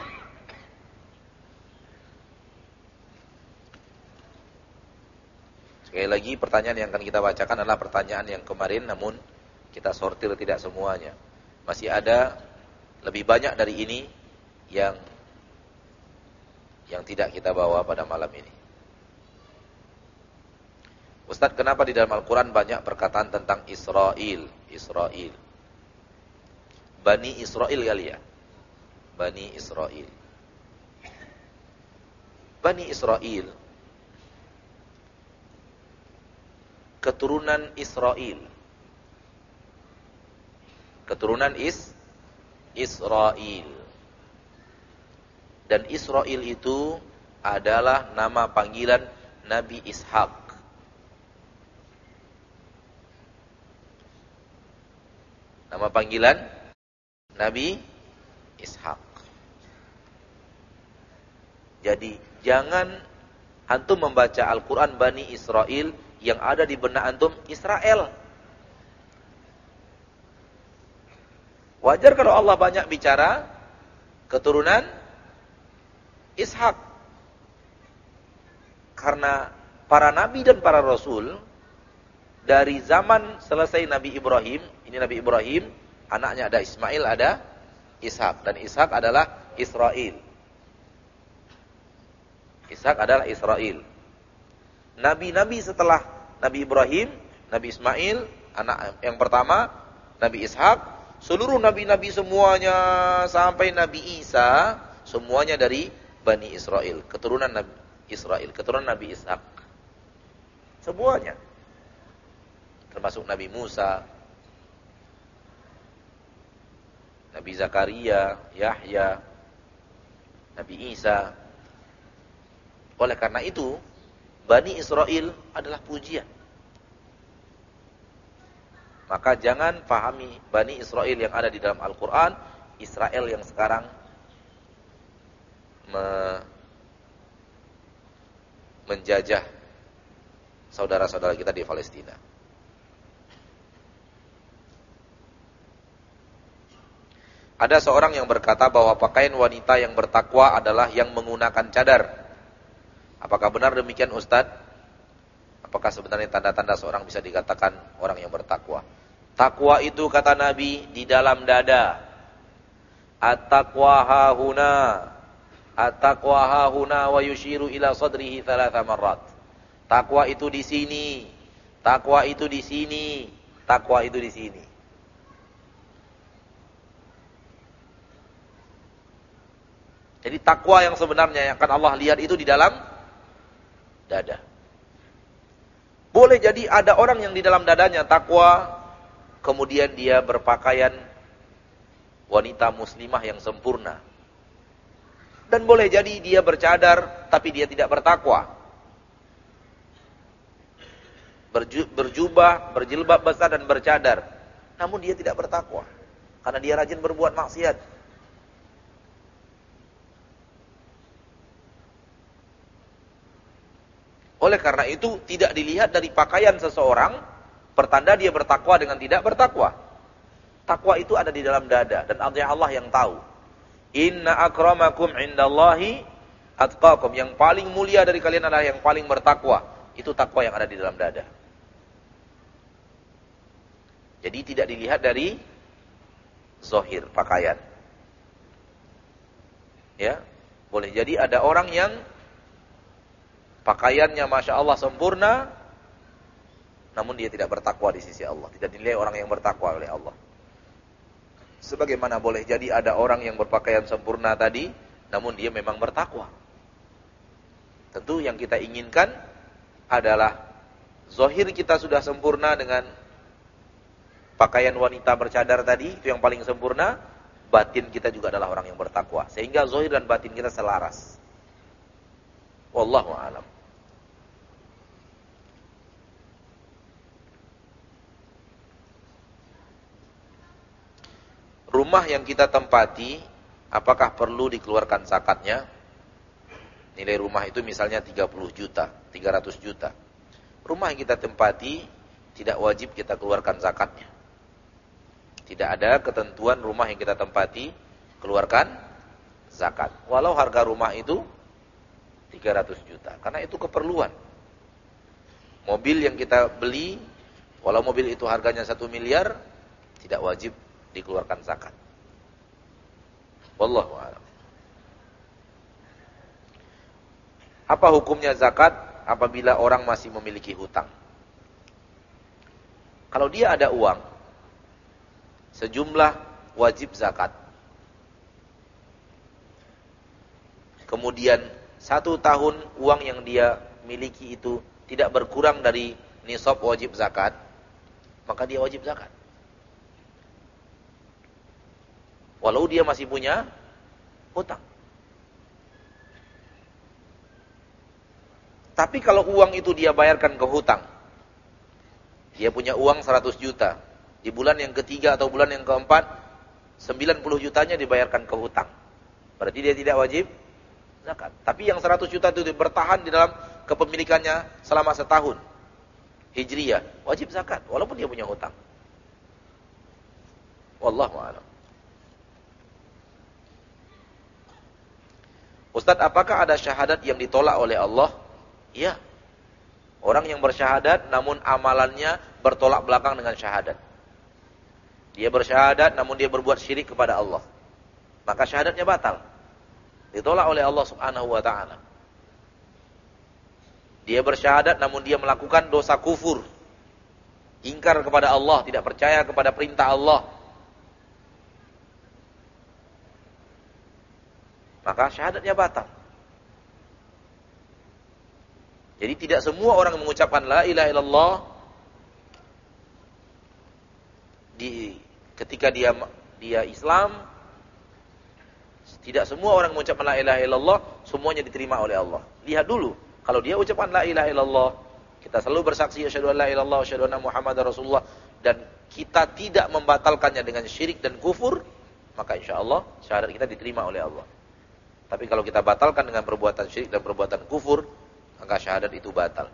Sekali lagi pertanyaan yang akan kita bacakan adalah pertanyaan yang kemarin, namun kita sortir tidak semuanya. Masih ada lebih banyak dari ini yang yang tidak kita bawa pada malam ini. Ustaz, kenapa di dalam Al-Quran banyak perkataan tentang Israel? Israel. Bani Israel kali ya? Bani Israel. Bani Israel, keturunan Israel. Keturunan Is Israel. Dan Israel itu adalah nama panggilan Nabi Ishak. Nama panggilan Nabi Ishak. Jadi jangan antum membaca Al-Quran Bani Israel yang ada di benak antum Israel. Wajar kalau Allah banyak bicara keturunan Ishak. Karena para nabi dan para rasul dari zaman selesai Nabi Ibrahim, ini Nabi Ibrahim, anaknya ada Ismail, ada Ishak, dan Ishak adalah Israel. Ishak adalah Israel. Nabi-nabi setelah Nabi Ibrahim, Nabi Ismail, anak yang pertama, Nabi Ishak, seluruh nabi-nabi semuanya sampai Nabi Isa, semuanya dari Bani Israel, keturunan Nabi Israel, keturunan Nabi Ishak. Semuanya. Termasuk Nabi Musa, Nabi Zakaria, Yahya, Nabi Isa. Oleh karena itu, Bani Israel adalah pujian. Maka jangan pahami Bani Israel yang ada di dalam Al-Quran, Israel yang sekarang me menjajah saudara-saudara kita di Palestina. Ada seorang yang berkata bahwa pakaian wanita yang bertakwa adalah yang menggunakan cadar. Apakah benar demikian, Ustadz? Apakah sebenarnya tanda-tanda seorang bisa dikatakan orang yang bertakwa? Takwa itu kata Nabi di dalam dada. At-taqwa hahuna. At-taqwa hahuna wa yushiru ila sadrihi thalatha marrat. Takwa itu di sini. Takwa itu di sini. Takwa itu di sini. Jadi takwa yang sebenarnya yang akan Allah lihat itu di dalam dada. Boleh jadi ada orang yang di dalam dadanya takwa, kemudian dia berpakaian wanita muslimah yang sempurna. Dan boleh jadi dia bercadar, tapi dia tidak bertakwa. Berju, berjubah, berjilbab besar dan bercadar, namun dia tidak bertakwa. Karena dia rajin berbuat maksiat. Oleh karena itu, tidak dilihat dari pakaian seseorang, pertanda dia bertakwa dengan tidak bertakwa. Takwa itu ada di dalam dada, dan Allah yang tahu. Inna akramakum indallahi atqakum. Yang paling mulia dari kalian adalah yang paling bertakwa. Itu takwa yang ada di dalam dada. Jadi tidak dilihat dari zahir pakaian. Ya, boleh jadi ada orang yang pakaiannya Masya Allah sempurna, namun dia tidak bertakwa di sisi Allah. Tidak dinilai orang yang bertakwa oleh Allah. Sebagaimana boleh jadi ada orang yang berpakaian sempurna tadi, namun dia memang bertakwa. Tentu yang kita inginkan adalah zahir kita sudah sempurna dengan pakaian wanita bercadar tadi, itu yang paling sempurna. Batin kita juga adalah orang yang bertakwa, sehingga zahir dan batin kita selaras. Wallahu a'lam. Rumah yang kita tempati, apakah perlu dikeluarkan zakatnya? Nilai rumah itu misalnya tiga puluh juta, tiga ratus juta. Rumah yang kita tempati tidak wajib kita keluarkan zakatnya. Tidak ada ketentuan rumah yang kita tempati keluarkan zakat. Walau harga rumah itu tiga ratus juta, karena itu keperluan. Mobil yang kita beli, walau mobil itu harganya satu miliar, tidak wajib dikeluarkan zakat. Wallahu a'lam. Apa hukumnya zakat apabila orang masih memiliki hutang? Kalau dia ada uang sejumlah wajib zakat, kemudian satu tahun uang yang dia miliki itu tidak berkurang dari nisab wajib zakat, maka dia wajib zakat. Walau dia masih punya hutang. Tapi kalau uang itu dia bayarkan ke hutang, dia punya uang seratus juta, di bulan yang ketiga atau bulan yang keempat, sembilan puluh jutanya dibayarkan ke hutang, berarti dia tidak wajib zakat. Tapi yang seratus juta itu bertahan di dalam kepemilikannya selama setahun, hijriyah, wajib zakat, walaupun dia punya hutang. Wallahu a'lam. Ustaz, apakah ada syahadat yang ditolak oleh Allah? Ya. Orang yang bersyahadat namun amalannya bertolak belakang dengan syahadat. Dia bersyahadat namun dia berbuat syirik kepada Allah, maka syahadatnya batal. Ditolak oleh Allah Subhanahu wa taala. Dia bersyahadat namun dia melakukan dosa kufur, ingkar kepada Allah, tidak percaya kepada perintah Allah, maka syahadatnya batal. Jadi tidak semua orang yang mengucapkan la ilaha illallah di ketika dia dia Islam, Tidak semua orang mengucapkan la ilaha illallah semuanya diterima oleh Allah. Lihat dulu, kalau dia ucapkan la ilaha illallah, kita selalu bersaksi asyhadu an la ilaha illallah wa asyhadu anna Muhammadar Rasulullah, dan kita tidak membatalkannya dengan syirik dan kufur, maka insyaallah syahadat kita diterima oleh Allah. Tapi kalau kita batalkan dengan perbuatan syirik dan perbuatan kufur, maka syahadat itu batal.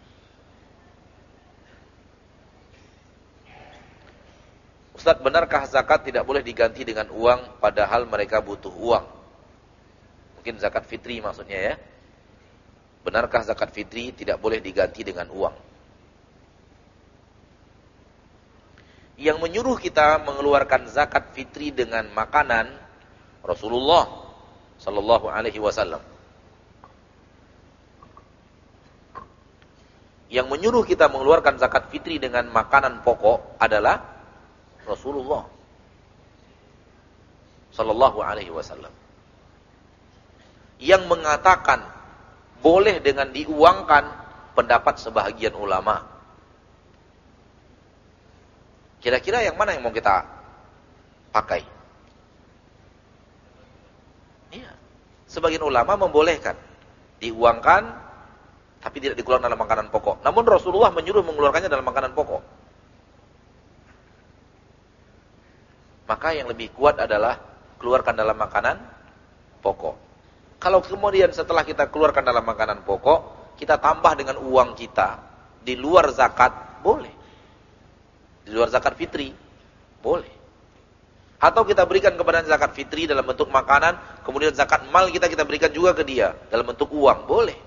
Ustaz, benarkah zakat tidak boleh diganti dengan uang padahal mereka butuh uang? Mungkin zakat fitri maksudnya ya. Benarkah zakat fitri tidak boleh diganti dengan uang? Yang menyuruh kita mengeluarkan zakat fitri dengan makanan Rasulullah sallallahu alaihi wasallam. Yang menyuruh kita mengeluarkan zakat fitri dengan makanan pokok adalah Rasulullah sallallahu alaihi wasallam. Yang mengatakan boleh dengan diuangkan pendapat sebahagian ulama. Kira-kira yang mana yang mau kita pakai? Iya. Sebagian ulama membolehkan diuangkan tapi tidak dikeluarkan dalam makanan pokok. Namun Rasulullah menyuruh mengeluarkannya dalam makanan pokok. Maka yang lebih kuat adalah keluarkan dalam makanan pokok. Kalau kemudian setelah kita keluarkan dalam makanan pokok, kita tambah dengan uang kita di luar zakat, boleh. Di luar zakat fitri, boleh. Atau kita berikan kepada zakat fitri dalam bentuk makanan, kemudian zakat mal kita kita berikan juga ke dia dalam bentuk uang, boleh.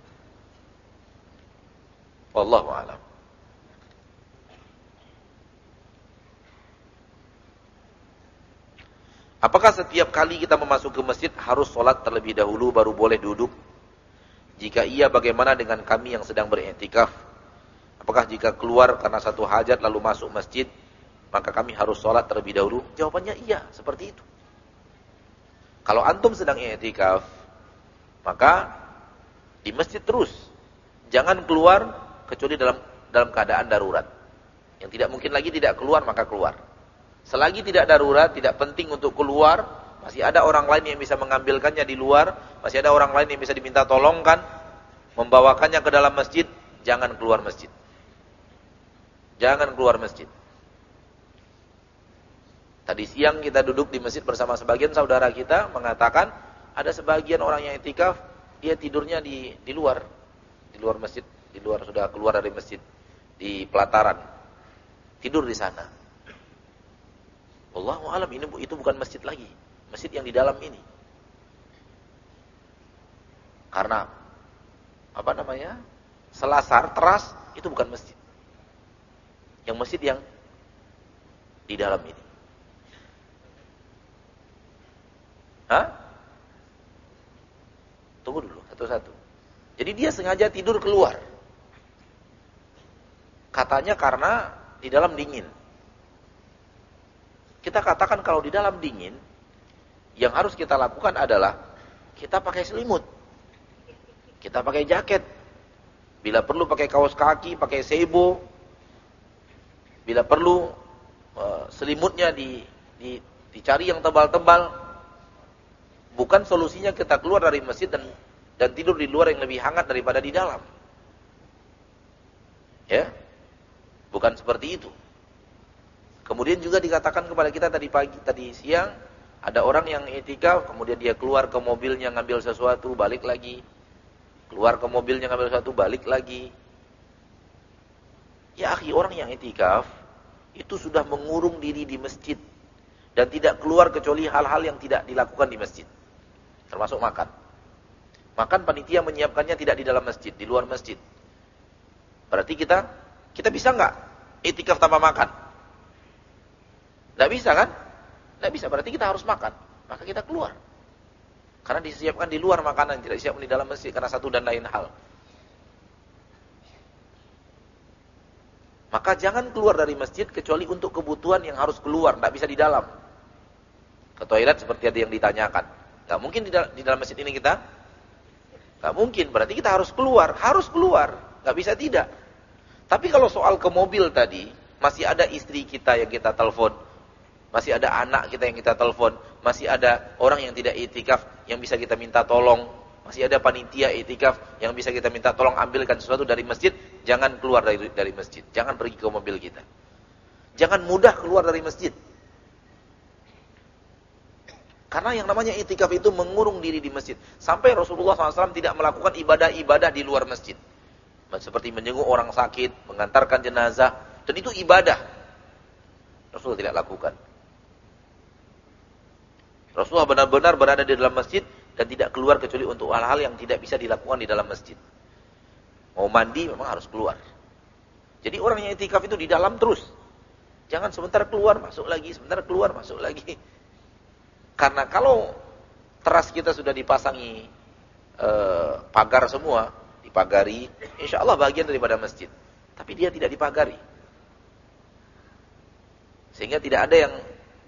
Wallahu a'lam. Apakah setiap kali kita memasuki masjid harus sholat terlebih dahulu baru boleh duduk? Jika iya, bagaimana dengan kami yang sedang beriktikaf? Apakah jika keluar karena satu hajat lalu masuk masjid, maka kami harus sholat terlebih dahulu? Jawabannya iya, seperti itu. Kalau antum sedang iktikaf, maka di masjid terus. Jangan keluar kecuali dalam dalam keadaan darurat. Yang tidak mungkin lagi tidak keluar, maka keluar. Selagi tidak darurat, tidak penting untuk keluar, masih ada orang lain yang bisa mengambilkannya di luar, masih ada orang lain yang bisa diminta tolongkan, membawakannya ke dalam masjid, jangan keluar masjid. Jangan keluar masjid. Tadi siang kita duduk di masjid bersama sebagian saudara kita, mengatakan ada sebagian orang yang i'tikaf, dia tidurnya di di luar, di luar masjid, di luar sudah keluar dari masjid, di pelataran, tidur di sana. Wallahu a'lam, ini itu bukan masjid lagi, masjid yang di dalam ini. Karena apa namanya? Selasar, teras itu bukan masjid. Yang masjid yang di dalam ini. Hah? Tunggu dulu, satu-satu. Jadi dia sengaja tidur keluar. Katanya karena di dalam dingin. Kita katakan kalau di dalam dingin, yang harus kita lakukan adalah kita pakai selimut. Kita pakai jaket. Bila perlu pakai kaos kaki, pakai sebo. Bila perlu selimutnya di, di, dicari yang tebal-tebal. Bukan solusinya kita keluar dari masjid dan, dan tidur di luar yang lebih hangat daripada di dalam. Ya, bukan seperti itu. Kemudian juga dikatakan kepada kita tadi pagi, tadi siang, ada orang yang i'tikaf, kemudian dia keluar ke mobilnya ngambil sesuatu, balik lagi. Keluar ke mobilnya ngambil sesuatu, balik lagi. Ya akhi, orang yang i'tikaf, itu sudah mengurung diri di masjid. Dan tidak keluar kecuali hal-hal yang tidak dilakukan di masjid. Termasuk makan. Makan panitia menyiapkannya tidak di dalam masjid, di luar masjid. Berarti kita, kita bisa nggak i'tikaf tanpa makan? Tidak bisa kan? Tidak bisa, berarti kita harus makan. Maka kita keluar. Karena disiapkan di luar makanan, tidak disiapkan di dalam masjid karena satu dan lain hal. Maka jangan keluar dari masjid kecuali untuk kebutuhan yang harus keluar, tidak bisa di dalam. Ke toilet seperti ada yang ditanyakan. Tidak mungkin di dalam, di dalam masjid ini kita. Tidak mungkin, berarti kita harus keluar. Harus keluar, tidak bisa tidak. Tapi kalau soal ke mobil tadi, masih ada istri kita yang kita telepon. Masih ada anak kita yang kita telepon. masih ada orang yang tidak i'tikaf yang bisa kita minta tolong, masih ada panitia i'tikaf yang bisa kita minta tolong ambilkan sesuatu dari masjid, jangan keluar dari dari masjid, jangan pergi ke mobil kita. Jangan mudah keluar dari masjid. Karena yang namanya i'tikaf itu mengurung diri di masjid. Sampai Rasulullah shallallahu alaihi wasallam tidak melakukan ibadah-ibadah di luar masjid. Seperti menjenguk orang sakit, mengantarkan jenazah, dan itu ibadah. Rasulullah tidak lakukan. Rasulullah benar-benar berada di dalam masjid dan tidak keluar kecuali untuk hal-hal yang tidak bisa dilakukan di dalam masjid. Mau mandi memang harus keluar. Jadi orang yang i'tikaf itu di dalam terus. Jangan sebentar keluar, masuk lagi, sebentar keluar, masuk lagi. Karena kalau teras kita sudah dipasangi eh, pagar semua, dipagari, insya Allah bagian daripada masjid. Tapi dia tidak dipagari. Sehingga tidak ada yang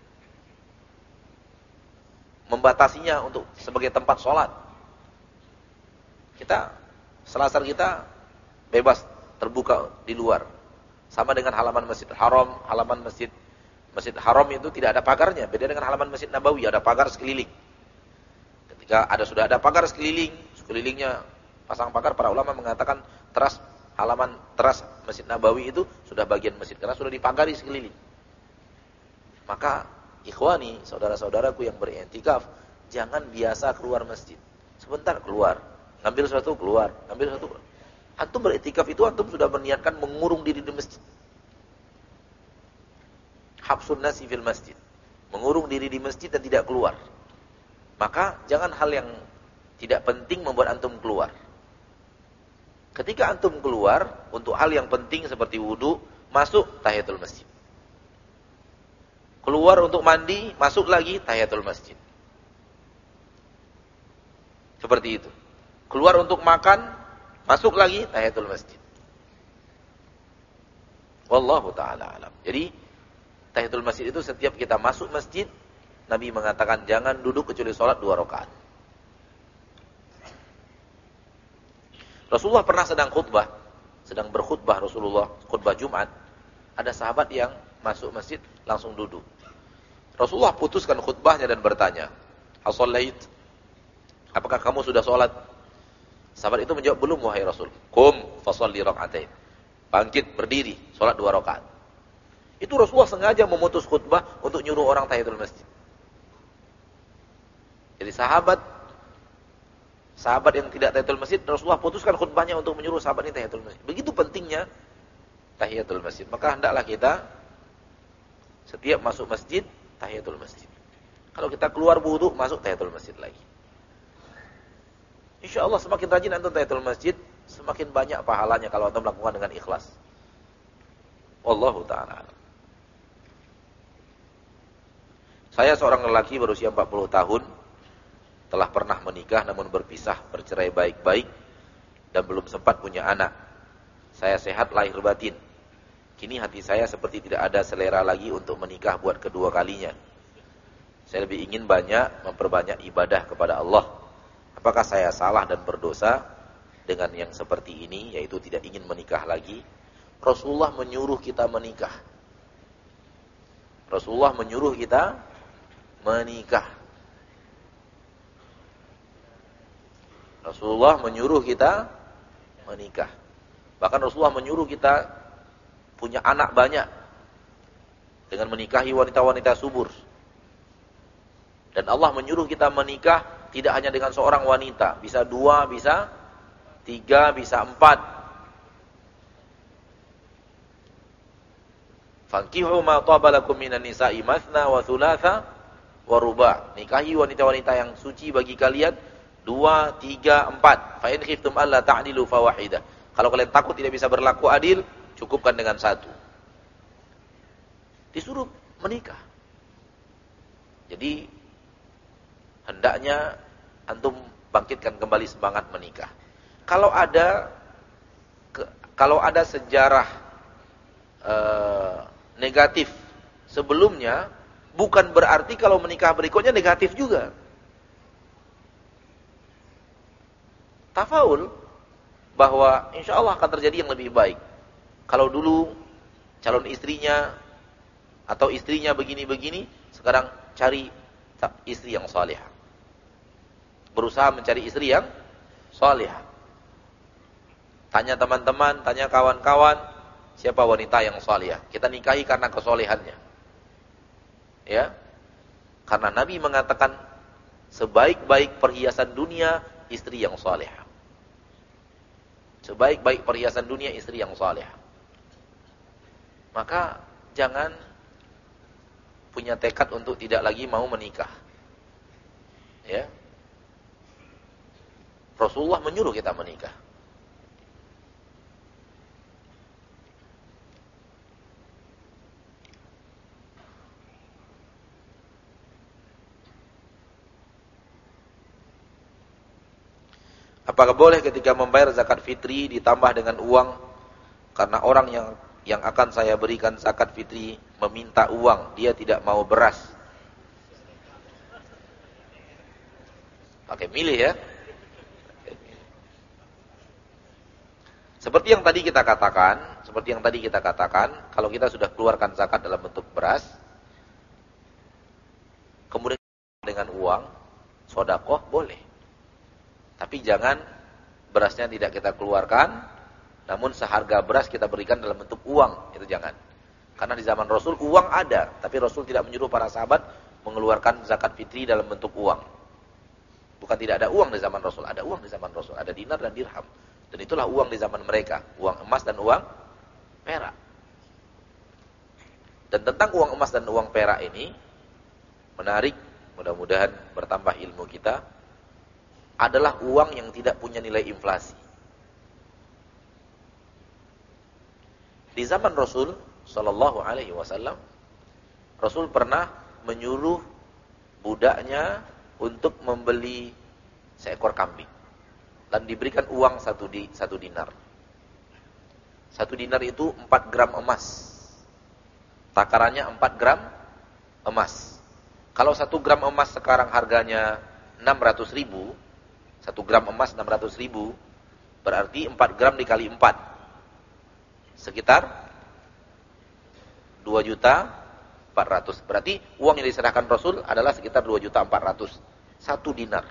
membatasinya untuk sebagai tempat sholat. Kita, selasar kita bebas terbuka di luar. Sama dengan halaman Masjid Haram, halaman Masjid Masjid Haram itu tidak ada pagarnya. Beda dengan halaman Masjid Nabawi, ada pagar sekeliling. Ketika ada sudah ada pagar sekeliling, sekelilingnya pasang pagar, para ulama mengatakan teras halaman teras Masjid Nabawi itu sudah bagian masjid karena sudah dipagari sekeliling. Maka ikhwani, saudara-saudaraku yang beriktikaf, jangan biasa keluar masjid. Sebentar keluar, ngambil sesuatu keluar, ngambil sesuatu keluar. Antum beriktikaf itu antum sudah berniatkan mengurung diri di masjid. Habsun nasi fil masjid. Mengurung diri di masjid dan tidak keluar. Maka jangan hal yang tidak penting membuat antum keluar. Ketika antum keluar untuk hal yang penting seperti wudu, masuk tahiyatul masjid. Keluar untuk mandi, masuk lagi tahiyatul masjid. Seperti itu. Keluar untuk makan, masuk lagi tahiyatul masjid. Wallahu ta'ala alam. Jadi tahiyatul masjid itu setiap kita masuk masjid, Nabi mengatakan jangan duduk kecuali sholat dua rakaat. Rasulullah pernah sedang khutbah, sedang berkhutbah Rasulullah, khutbah Jumat. Ada sahabat yang masuk masjid langsung duduk. Rasulullah putuskan khutbahnya dan bertanya, "As-shallait?" Apakah kamu sudah sholat? Sahabat itu menjawab, "Belum wahai Rasul." "Qum fa shalli rak'atain." Bangkit berdiri, sholat dua rakaat. Itu Rasulullah sengaja memutus khutbah untuk nyuruh orang tahiyatul masjid. Jadi sahabat sahabat yang tidak tahiyatul masjid, Rasulullah putuskan khutbahnya untuk menyuruh sahabat ini tahiyatul masjid. Begitu pentingnya tahiyatul masjid. Maka hendaklah kita setiap masuk masjid tahiyatul masjid. Kalau kita keluar wudu, masuk tahiyatul masjid lagi. Insya Allah semakin rajin antum tahiyatul masjid, semakin banyak pahalanya kalau antum melakukan dengan ikhlas. Wallahu ta'ala. Saya seorang lelaki berusia empat puluh tahun, telah pernah menikah namun berpisah, bercerai baik-baik, dan belum sempat punya anak. Saya sehat lahir batin. Kini hati saya seperti tidak ada selera lagi untuk menikah buat kedua kalinya. Saya lebih ingin banyak memperbanyak ibadah kepada Allah. Apakah saya salah dan berdosa dengan yang seperti ini, yaitu tidak ingin menikah lagi? Rasulullah menyuruh kita menikah. Rasulullah menyuruh kita menikah. Rasulullah menyuruh kita menikah. Bahkan Rasulullah menyuruh kita punya anak banyak dengan menikahi wanita-wanita subur. Dan Allah menyuruh kita menikah tidak hanya dengan seorang wanita, bisa dua, bisa tiga, bisa empat. Fankihu ma taba lakum minan nisa'i mathna wa thulatha wa ruba'. Nikahi wanita-wanita yang suci bagi kalian dua, tiga, empat. Fa in khiftum alla ta'dilu fa wahidah. Kalau kalian takut tidak bisa berlaku adil, cukupkan dengan satu. Disuruh menikah. Jadi hendaknya antum bangkitkan kembali semangat menikah. Kalau ada ke, kalau ada sejarah uh, negatif sebelumnya, bukan berarti kalau menikah berikutnya negatif juga. Tafaul bahwa insya Allah akan terjadi yang lebih baik. Kalau dulu calon istrinya atau istrinya begini-begini, sekarang cari istri yang salihah. Berusaha mencari istri yang salihah. Tanya teman-teman, tanya kawan-kawan, siapa wanita yang salihah? Kita nikahi karena kesolehannya. Ya. Karena Nabi mengatakan sebaik-baik perhiasan dunia istri yang salihah. Sebaik-baik perhiasan dunia istri yang salihah. Maka jangan punya tekad untuk tidak lagi mau menikah. Ya. Rasulullah menyuruh kita menikah. Apakah boleh ketika membayar zakat fitri ditambah dengan uang karena orang yang yang akan saya berikan zakat fitri meminta uang, dia tidak mau beras? Pakai milih ya. Seperti yang tadi kita katakan, seperti yang tadi kita katakan, kalau kita sudah keluarkan zakat dalam bentuk beras, kemudian dengan uang, sedekah boleh. Tapi jangan berasnya tidak kita keluarkan, namun seharga beras kita berikan dalam bentuk uang, itu jangan. Karena di zaman Rasul uang ada, tapi Rasul tidak menyuruh para sahabat mengeluarkan zakat fitri dalam bentuk uang. Bukan tidak ada uang di zaman Rasul, ada uang di zaman Rasul, ada dinar dan dirham. Dan itulah uang di zaman mereka, uang emas dan uang perak. Dan tentang uang emas dan uang perak ini, menarik, mudah-mudahan bertambah ilmu kita, adalah uang yang tidak punya nilai inflasi. Di zaman Rasul sallallahu alaihi wasallam, Rasul pernah menyuruh budaknya untuk membeli seekor kambing dan diberikan uang satu di satu dinar. Satu dinar itu empat gram emas. Takarannya empat gram emas. Kalau satu gram emas sekarang harganya enam ratus ribu, satu gram emas enam ratus ribu, berarti empat gram dikali empat. Sekitar dua juta empat ratus. Berarti uang yang diserahkan Rasul adalah sekitar dua juta empat ratus. Satu dinar.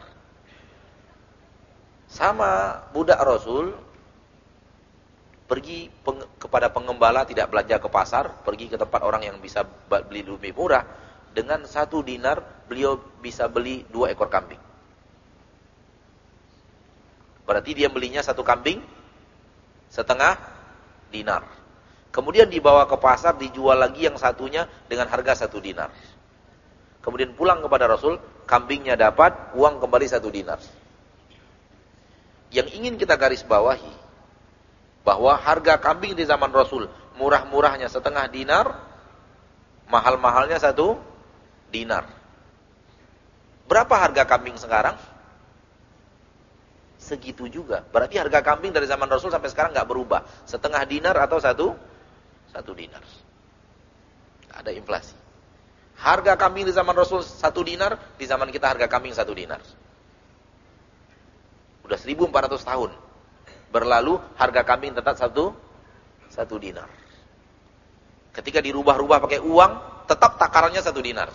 Sama budak Rasul pergi peng, kepada pengembala, tidak belanja ke pasar, pergi ke tempat orang yang bisa beli lebih murah. Dengan satu dinar beliau bisa beli dua ekor kambing. Berarti dia belinya satu kambing setengah dinar. Kemudian dibawa ke pasar, dijual lagi yang satunya dengan harga satu dinar. Kemudian pulang kepada Rasul, kambingnya dapat, uang kembali satu dinar. Yang ingin kita garis bawahi, bahwa harga kambing di zaman Rasul, murah-murahnya setengah dinar, mahal-mahalnya satu dinar. Berapa harga kambing sekarang? Segitu juga. Berarti harga kambing dari zaman Rasul sampai sekarang nggak berubah. Setengah dinar atau satu satu dinar. Nggak ada inflasi. Harga kambing di zaman Rasul satu dinar, di zaman kita harga kambing satu dinar. Udah seribu empat ratus tahun berlalu, harga kambing tetap satu satu dinar. Ketika dirubah-rubah pakai uang, tetap takarannya satu dinar.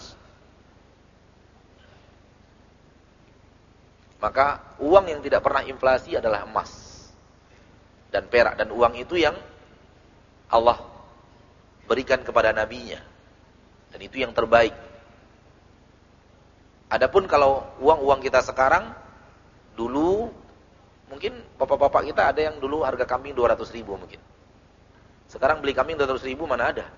Maka uang yang tidak pernah inflasi adalah emas dan perak. Dan uang itu yang Allah berikan kepada nabinya. Dan itu yang terbaik. Adapun kalau uang-uang kita sekarang, dulu mungkin bapak-bapak kita ada yang dulu harga kambing dua ratus ribu mungkin. Sekarang beli kambing dua ratus ribu mana ada?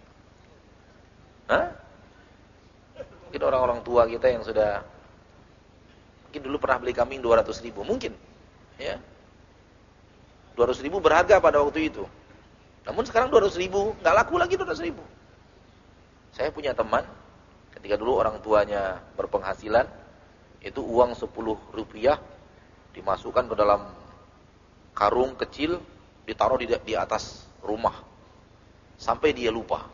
Hah? Mungkin orang-orang tua kita yang sudah, mungkin dulu pernah beli kambing dua ratus ribu, mungkin. Ya. dua ratus ribu berharga pada waktu itu. Namun sekarang dua ratus ribu, nggak laku lagi dua ratus ribu. Saya punya teman, ketika dulu orang tuanya berpenghasilan, itu uang sepuluh rupiah dimasukkan ke dalam karung kecil, ditaruh di, di atas rumah. Sampai dia lupa.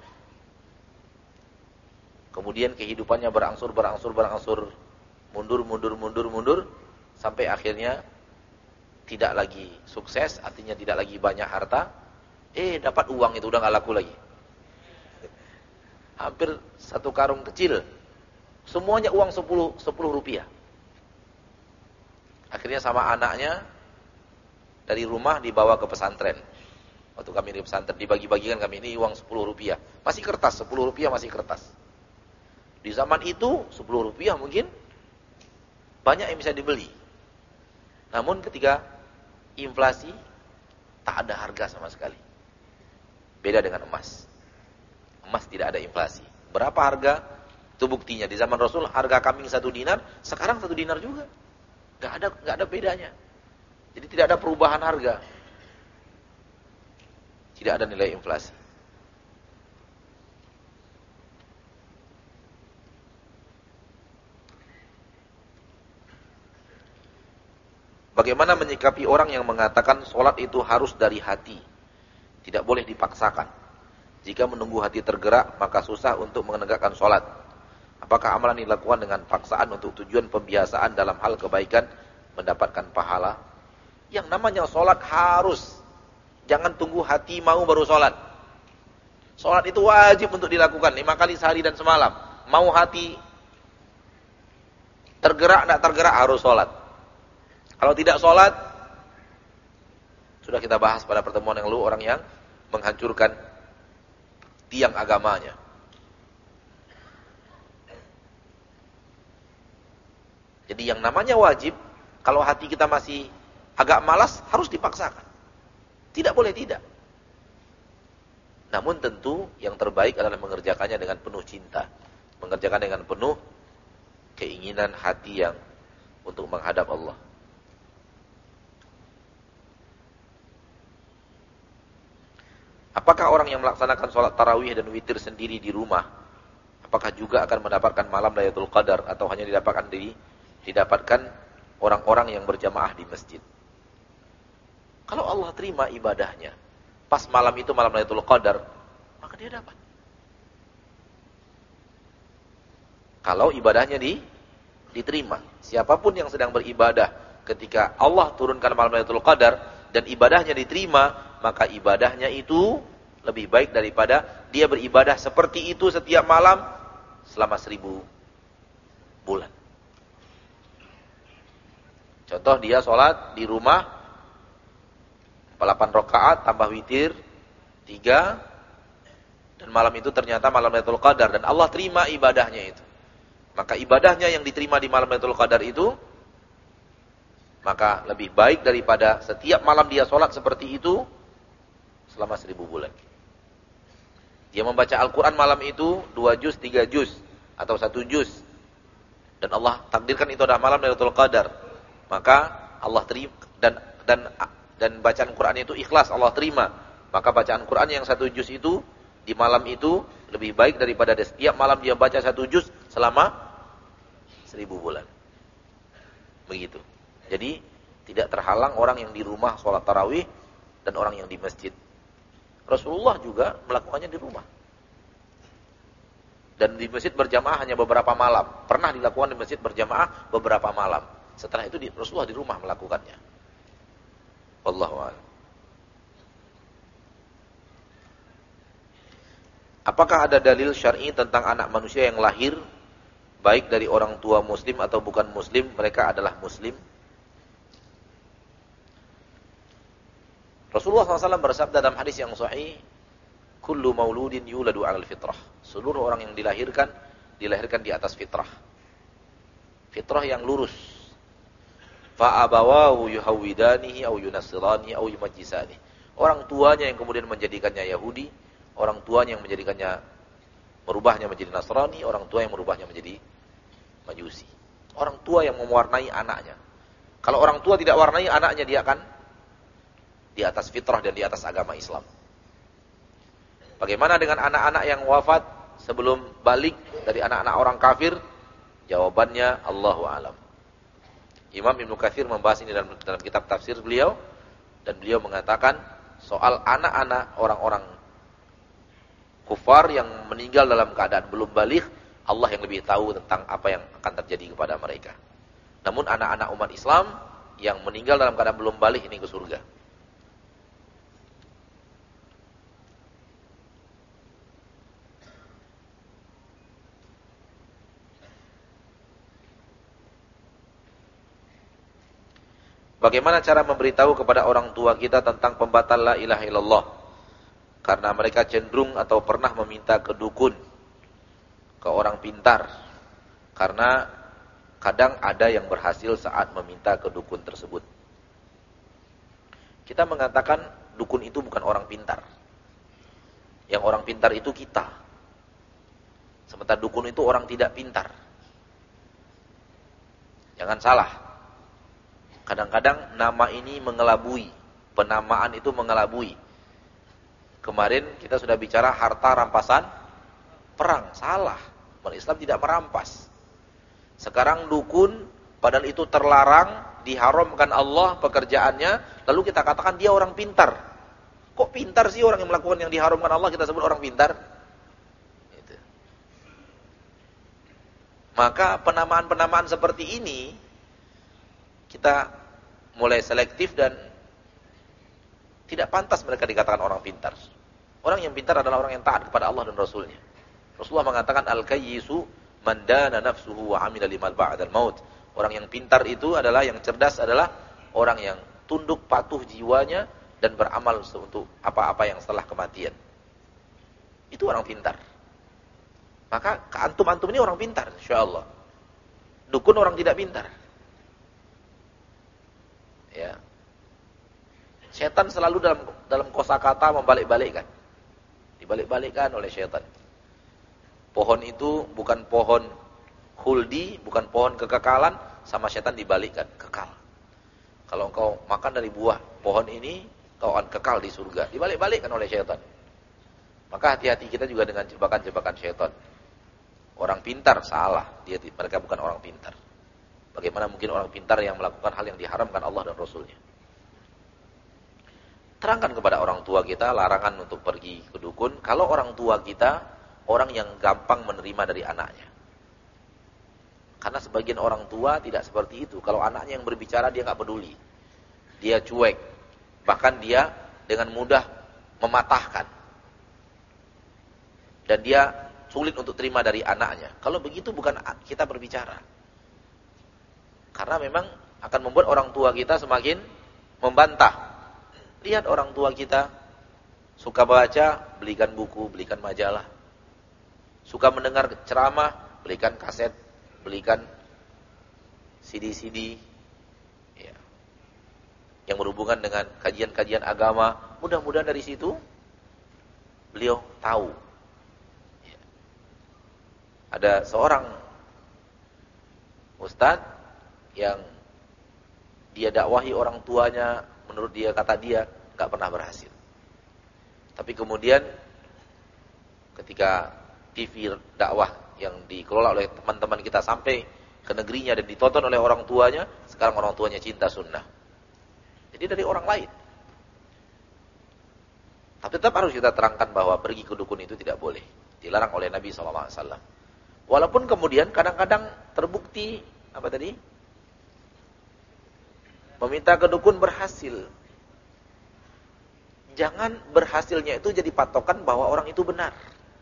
Kemudian kehidupannya berangsur, berangsur, berangsur, mundur, mundur, mundur, mundur, sampai akhirnya tidak lagi sukses, artinya tidak lagi banyak harta. Eh, dapat uang itu udah nggak laku lagi. Hampir satu karung kecil Semuanya uang sepuluh, sepuluh rupiah. Akhirnya sama anaknya dari rumah dibawa ke pesantren. Waktu kami di pesantren dibagi-bagikan kami ini uang sepuluh rupiah. Masih kertas, sepuluh rupiah masih kertas. Di zaman itu sepuluh rupiah mungkin banyak yang bisa dibeli. Namun ketika inflasi tak ada harga sama sekali. Beda dengan emas. Emas tidak ada inflasi. Berapa harga? Itu buktinya di zaman Rasul harga kambing satu dinar, sekarang satu dinar juga. Gak ada, gak ada bedanya. Jadi tidak ada perubahan harga. Tidak ada nilai inflasi. Bagaimana menyikapi orang yang mengatakan sholat itu harus dari hati, tidak boleh dipaksakan. Jika menunggu hati tergerak, maka susah untuk menegakkan sholat. Apakah amalan dilakukan dengan paksaan untuk tujuan pembiasaan dalam hal kebaikan mendapatkan pahala? Yang namanya sholat harus. Jangan tunggu hati mau baru sholat. Sholat itu wajib untuk dilakukan lima kali sehari dan semalam. Mau hati tergerak, tidak tergerak harus sholat. Kalau tidak sholat, sudah kita bahas pada pertemuan yang lalu, orang yang menghancurkan tiang agamanya. Jadi yang namanya wajib, kalau hati kita masih agak malas, harus dipaksakan. Tidak boleh tidak. Namun tentu yang terbaik adalah mengerjakannya dengan penuh cinta. Mengerjakan dengan penuh keinginan hati yang untuk menghadap Allah. Apakah orang yang melaksanakan sholat tarawih dan witir sendiri di rumah, apakah juga akan mendapatkan malam Lailatul Qadar atau hanya didapatkan di didapatkan orang-orang yang berjamaah di masjid? Kalau Allah terima ibadahnya, pas malam itu malam Lailatul Qadar, maka dia dapat. Kalau ibadahnya di, diterima, siapapun yang sedang beribadah ketika Allah turunkan malam Lailatul Qadar dan ibadahnya diterima, maka ibadahnya itu lebih baik daripada dia beribadah seperti itu setiap malam selama seribu bulan. Contoh dia sholat di rumah delapan rakaat tambah witir tiga, dan malam itu ternyata malam Lailatul Qadar dan Allah terima ibadahnya itu. Maka ibadahnya yang diterima di malam Lailatul Qadar itu maka lebih baik daripada setiap malam dia sholat seperti itu selama seribu bulan. Dia membaca Al-Quran malam itu dua juz, tiga juz atau satu juz, dan Allah takdirkan itu adalah malam Lailatul Qadar, maka Allah terima, dan dan dan bacaan Quran itu ikhlas, Allah terima, maka bacaan Quran yang satu juz itu di malam itu lebih baik daripada setiap malam dia baca satu juz selama seribu bulan. Begitu. Jadi tidak terhalang orang yang di rumah sholat tarawih dan orang yang di masjid. Rasulullah juga melakukannya di rumah. Dan di masjid berjamaah hanya beberapa malam. Pernah dilakukan di masjid berjamaah beberapa malam. Setelah itu di, Rasulullah di rumah melakukannya. Wallahu a'lam. Apakah ada dalil syar'i tentang anak manusia yang lahir baik dari orang tua muslim atau bukan muslim, mereka adalah muslim? Rasulullah shallallahu alaihi wasallam bersabda dalam hadis yang sahih, kullu mauludin yuladu 'alal fitrah. Seluruh orang yang dilahirkan dilahirkan di atas fitrah. Fitrah yang lurus. Fa abawahu yuhawidanihi aw yunassiranihi aw yumajjisanihi. Orang tuanya yang kemudian menjadikannya Yahudi, orang tuanya yang menjadikannya merubahnya menjadi Nasrani, orang tua yang merubahnya menjadi Majusi. Orang tua yang mewarnai anaknya. Kalau orang tua tidak warnai anaknya, dia akan di atas fitrah dan di atas agama Islam. Bagaimana dengan anak-anak yang wafat sebelum balik dari anak-anak orang kafir? Jawabannya Allahu a'lam. Imam Ibnu Katsir membahas ini dalam, dalam kitab tafsir beliau, dan beliau mengatakan soal anak-anak orang-orang kufar yang meninggal dalam keadaan belum balik, Allah yang lebih tahu tentang apa yang akan terjadi kepada mereka. Namun anak-anak umat Islam yang meninggal dalam keadaan belum balik ini ke surga. Bagaimana cara memberitahu kepada orang tua kita tentang pembatal la ilaha illallah? Karena mereka cenderung atau pernah meminta ke dukun, ke orang pintar. Karena kadang ada yang berhasil saat meminta ke dukun tersebut. Kita mengatakan dukun itu bukan orang pintar. Yang orang pintar itu kita. Sementara dukun itu orang tidak pintar. Jangan salah. Kadang-kadang nama ini mengelabui. Penamaan itu mengelabui. Kemarin kita sudah bicara harta rampasan perang. Salah. Umat Islam tidak merampas. Sekarang dukun, padahal itu terlarang, diharamkan Allah pekerjaannya, lalu kita katakan dia orang pintar. Kok pintar sih orang yang melakukan yang diharamkan Allah kita sebut orang pintar? Gitu. Maka penamaan-penamaan seperti ini kita mulai selektif dan tidak pantas mereka dikatakan orang pintar. Orang yang pintar adalah orang yang taat kepada Allah dan Rasulnya. Rasulullah mengatakan al-kayyisu man dana nafsuhu wa amila limal ba'dal maut. Orang yang pintar itu adalah, yang cerdas adalah orang yang tunduk patuh jiwanya dan beramal untuk apa-apa yang setelah kematian. Itu orang pintar. Maka antum-antum ini orang pintar, insyaallah. Dukun orang tidak pintar. Ya. Setan selalu dalam dalam kosakata membalik-balikkan. Dibalik-balikkan oleh setan. Pohon itu bukan pohon khuldi, bukan pohon kekekalan, sama setan dibalikkan, kekal. Kalau engkau makan dari buah pohon ini, kau akan kekal di surga. Dibalik-balikkan oleh setan. Maka hati-hati kita juga dengan jebakan-jebakan setan. Orang pintar salah, dia mereka bukan orang pintar. Bagaimana mungkin orang pintar yang melakukan hal yang diharamkan Allah dan Rasulnya? Terangkan kepada orang tua kita larangan untuk pergi ke dukun. Kalau orang tua kita orang yang gampang menerima dari anaknya. Karena sebagian orang tua tidak seperti itu. Kalau anaknya yang berbicara dia nggak peduli. Dia cuek. Bahkan dia dengan mudah mematahkan. Dan dia sulit untuk terima dari anaknya. Kalau begitu bukan kita berbicara. Karena memang akan membuat orang tua kita semakin membantah. Lihat orang tua kita suka baca, belikan buku, belikan majalah. Suka mendengar ceramah, belikan kaset, belikan C D-C D ya, yang berhubungan dengan kajian-kajian agama. Mudah-mudahan dari situ beliau tahu. Ya. Ada seorang ustadz yang dia dakwahi orang tuanya, menurut dia, kata dia, gak pernah berhasil. Tapi kemudian ketika T V dakwah yang dikelola oleh teman-teman kita sampai ke negerinya dan ditonton oleh orang tuanya, sekarang orang tuanya cinta sunnah. Jadi dari orang lain. Tapi tetap harus kita terangkan bahwa pergi ke dukun itu tidak boleh. Dilarang oleh Nabi shallallahu alaihi wasallam. Walaupun kemudian kadang-kadang terbukti, apa tadi? Meminta ke dukun berhasil. Jangan berhasilnya itu jadi patokan bahwa orang itu benar.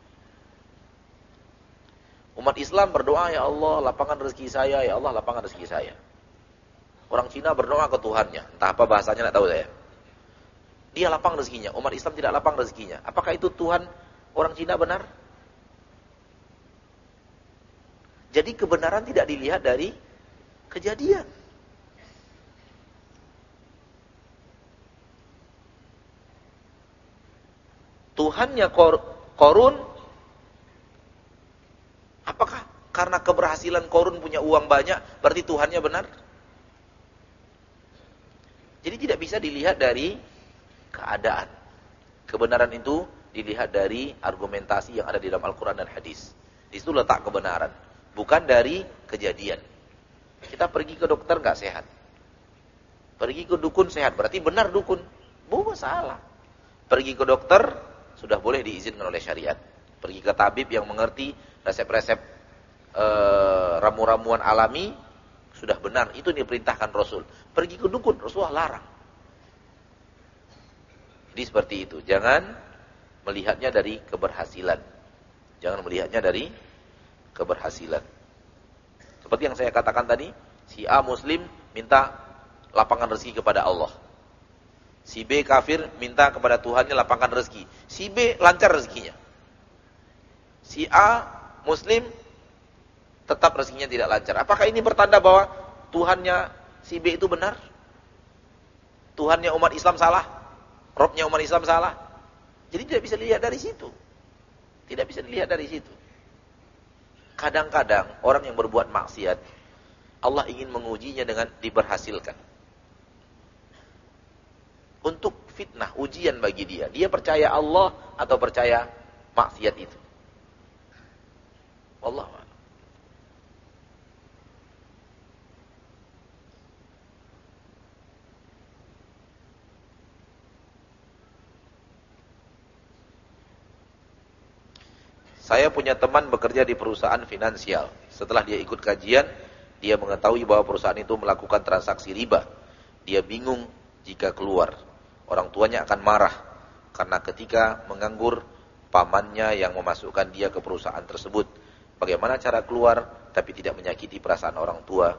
Umat Islam berdoa, ya Allah lapangkan rezeki saya, ya Allah lapangkan rezeki saya. Orang Cina berdoa ke Tuhannya, entah apa bahasanya, tidak tahu saya. Dia lapang rezekinya, umat Islam tidak lapang rezekinya. Apakah itu Tuhan orang Cina benar? Jadi kebenaran tidak dilihat dari kejadian. Tuhannya Korun, apakah karena keberhasilan Korun punya uang banyak, berarti Tuhannya benar? Jadi tidak bisa dilihat dari keadaan. Kebenaran itu dilihat dari argumentasi yang ada di dalam Al-Quran dan hadis. Di situ letak kebenaran, bukan dari kejadian. Kita pergi ke dokter nggak sehat, pergi ke dukun sehat, berarti benar dukun? Bukan, salah. Pergi ke dokter sudah boleh diizinkan oleh syariat. Pergi ke tabib yang mengerti resep-resep e, ramu-ramuan alami, sudah benar, itu diperintahkan Rasul. Pergi ke dukun, Rasulullah larang. Jadi seperti itu. Jangan melihatnya dari keberhasilan. Jangan melihatnya dari keberhasilan. Seperti yang saya katakan tadi, si A muslim minta lapangkan rezeki kepada Allah. Si B kafir minta kepada Tuhannya lapangkan rezeki. Si B lancar rezekinya. Si A Muslim tetap rezekinya tidak lancar. Apakah ini bertanda bahwa Tuhannya si B itu benar? Tuhannya umat Islam salah? Robnya umat Islam salah? Jadi tidak bisa dilihat dari situ. Tidak bisa dilihat dari situ. Kadang-kadang orang yang berbuat maksiat, Allah ingin mengujinya dengan diberhasilkan. Untuk fitnah, ujian bagi dia. Dia percaya Allah atau percaya maksiat itu. Wallahu a'lam. Saya punya teman bekerja di perusahaan finansial. Setelah dia ikut kajian, dia mengetahui bahwa perusahaan itu melakukan transaksi riba. Dia bingung jika keluar. Orang tuanya akan marah. Karena ketika menganggur, pamannya yang memasukkan dia ke perusahaan tersebut. Bagaimana cara keluar, tapi tidak menyakiti perasaan orang tua?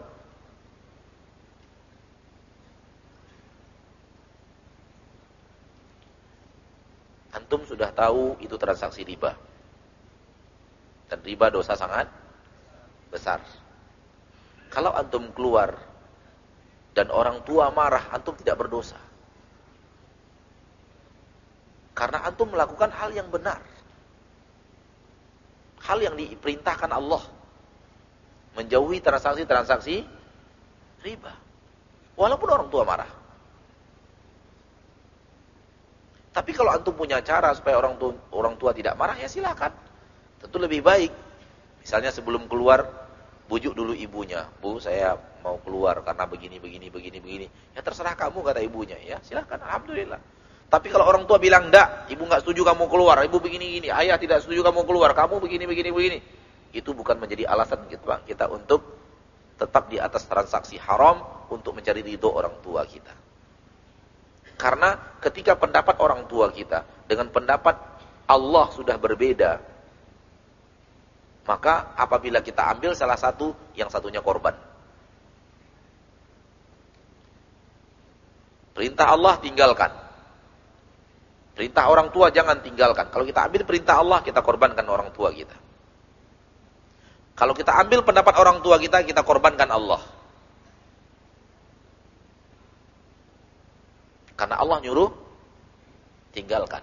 Antum sudah tahu itu transaksi riba. Dan riba dosa sangat besar. Kalau antum keluar dan orang tua marah, antum tidak berdosa. Karena antum melakukan hal yang benar. Hal yang diperintahkan Allah. Menjauhi transaksi-transaksi riba. Walaupun orang tua marah. Tapi kalau antum punya cara supaya orang tua, orang tua tidak marah, ya silakan. Tentu lebih baik. Misalnya sebelum keluar, bujuk dulu ibunya. Bu, saya mau keluar karena begini, begini, begini, begini. Ya terserah kamu, kata ibunya. Ya silakan, alhamdulillah. Tapi kalau orang tua bilang, enggak, ibu enggak setuju kamu keluar, ibu begini, begini, ayah tidak setuju kamu keluar, kamu begini, begini, begini. Itu bukan menjadi alasan kita, kita untuk tetap di atas transaksi haram untuk mencari ridho orang tua kita. Karena ketika pendapat orang tua kita dengan pendapat Allah sudah berbeda, maka apabila kita ambil salah satu, yang satunya korban. Perintah Allah tinggalkan. Perintah orang tua jangan tinggalkan. Kalau kita ambil perintah Allah, kita korbankan orang tua kita. Kalau kita ambil pendapat orang tua kita, kita korbankan Allah. Karena Allah nyuruh, tinggalkan.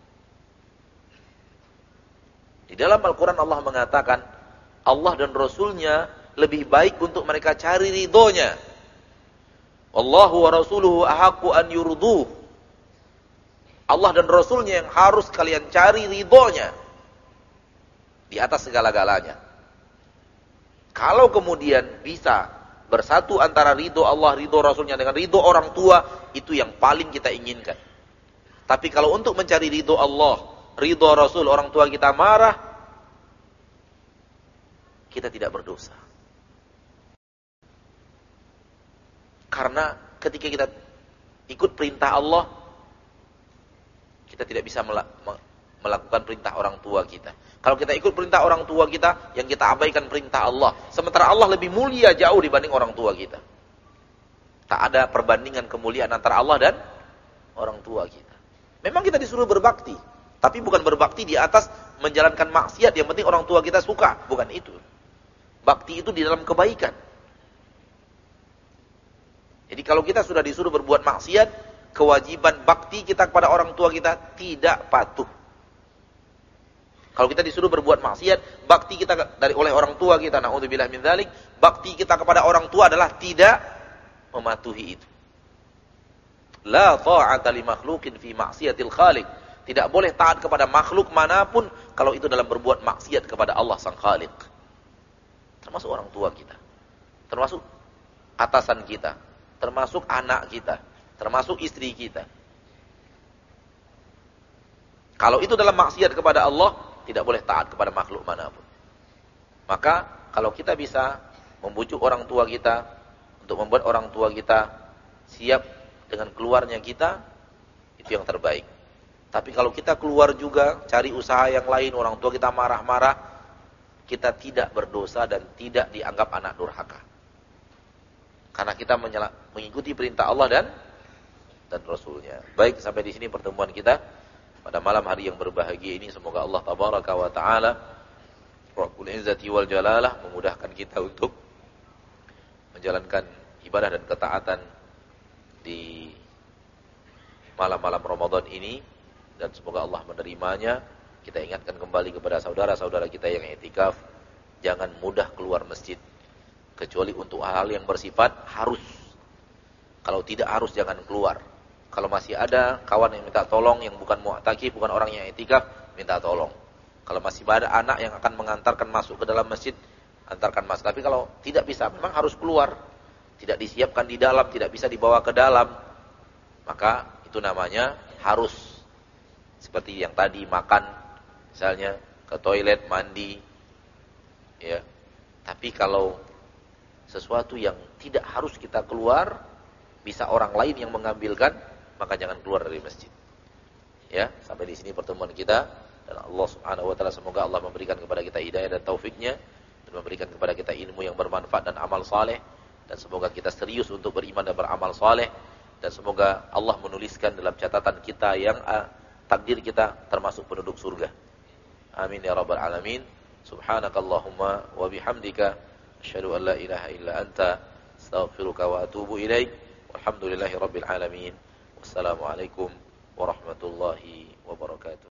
Di dalam Al-Quran Allah mengatakan, Allah dan Rasulnya lebih baik untuk mereka cari ridhonya. Wallahu wa rasuluhu ahaqqu an yurduh. Allah dan Rasulnya yang harus kalian cari ridhonya. Di atas segala-galanya. Kalau kemudian bisa bersatu antara ridho Allah, ridho Rasulnya dengan ridho orang tua, itu yang paling kita inginkan. Tapi kalau untuk mencari ridho Allah, ridho Rasul, orang tua kita marah, kita tidak berdosa. Karena ketika kita ikut perintah Allah, kita tidak bisa melakukan perintah orang tua kita. Kalau kita ikut perintah orang tua kita, yang kita abaikan perintah Allah. Sementara Allah lebih mulia jauh dibanding orang tua kita. Tak ada perbandingan kemuliaan antara Allah dan orang tua kita. Memang kita disuruh berbakti, tapi bukan berbakti di atas menjalankan maksiat, yang penting orang tua kita suka. Bukan itu. Bakti itu di dalam kebaikan. Jadi kalau kita sudah disuruh berbuat maksiat, kewajiban bakti kita kepada orang tua kita tidak patuh. Kalau kita disuruh berbuat maksiat, bakti kita dari oleh orang tua kita, naudzubillah min dzalik, bakti kita kepada orang tua adalah tidak mematuhi itu. La ta'ata li makhluqin fi ma'siyatil khaliq. Tidak boleh taat kepada makhluk manapun kalau itu dalam berbuat maksiat kepada Allah Sang Khaliq. Termasuk orang tua kita. Termasuk atasan kita. Termasuk anak kita. Termasuk istri kita. Kalau itu dalam maksiat kepada Allah, tidak boleh taat kepada makhluk manapun. Maka kalau kita bisa membujuk orang tua kita untuk membuat orang tua kita siap dengan keluarnya kita, itu yang terbaik. Tapi kalau kita keluar juga cari usaha yang lain, orang tua kita marah-marah, kita tidak berdosa dan tidak dianggap anak durhaka. Karena kita menyela mengikuti perintah Allah dan dan Rasulnya. Baik, sampai di sini pertemuan kita pada malam hari yang berbahagia ini. Semoga Allah tabaraka wa ta'ala Rabbul Izzati wal Jalalah memudahkan kita untuk menjalankan ibadah dan ketaatan di malam-malam Ramadan ini, dan semoga Allah menerimanya. Kita ingatkan kembali kepada saudara-saudara kita yang i'tikaf, jangan mudah keluar masjid kecuali untuk hal-hal yang bersifat harus. Kalau tidak harus jangan keluar. Kalau masih ada kawan yang minta tolong yang bukan mu'takif, bukan orang yang i'tikaf, minta tolong. Kalau masih ada anak yang akan mengantarkan masuk ke dalam masjid, antarkan masuk. Tapi kalau tidak bisa, memang harus keluar. Tidak disiapkan di dalam, tidak bisa dibawa ke dalam, maka itu namanya harus. Seperti yang tadi, makan misalnya, ke toilet, mandi, ya. Tapi kalau sesuatu yang tidak harus kita keluar, bisa orang lain yang mengambilkan, maka jangan keluar dari masjid. Ya, sampai di sini pertemuan kita, dan Allah Subhanahu wa taala semoga Allah memberikan kepada kita hidayah dan taufiknya, dan memberikan kepada kita ilmu yang bermanfaat dan amal saleh, dan semoga kita serius untuk beriman dan beramal saleh, dan semoga Allah menuliskan dalam catatan kita yang uh, takdir kita termasuk penduduk surga. Amin ya rabbal alamin. Subhanakallahumma wa bihamdika asyhadu an la ilaha illa anta astaghfiruka wa atubu ilaik. Walhamdulillahi rabbil alamin. Wassalamualaikum warahmatullahi wabarakatuh.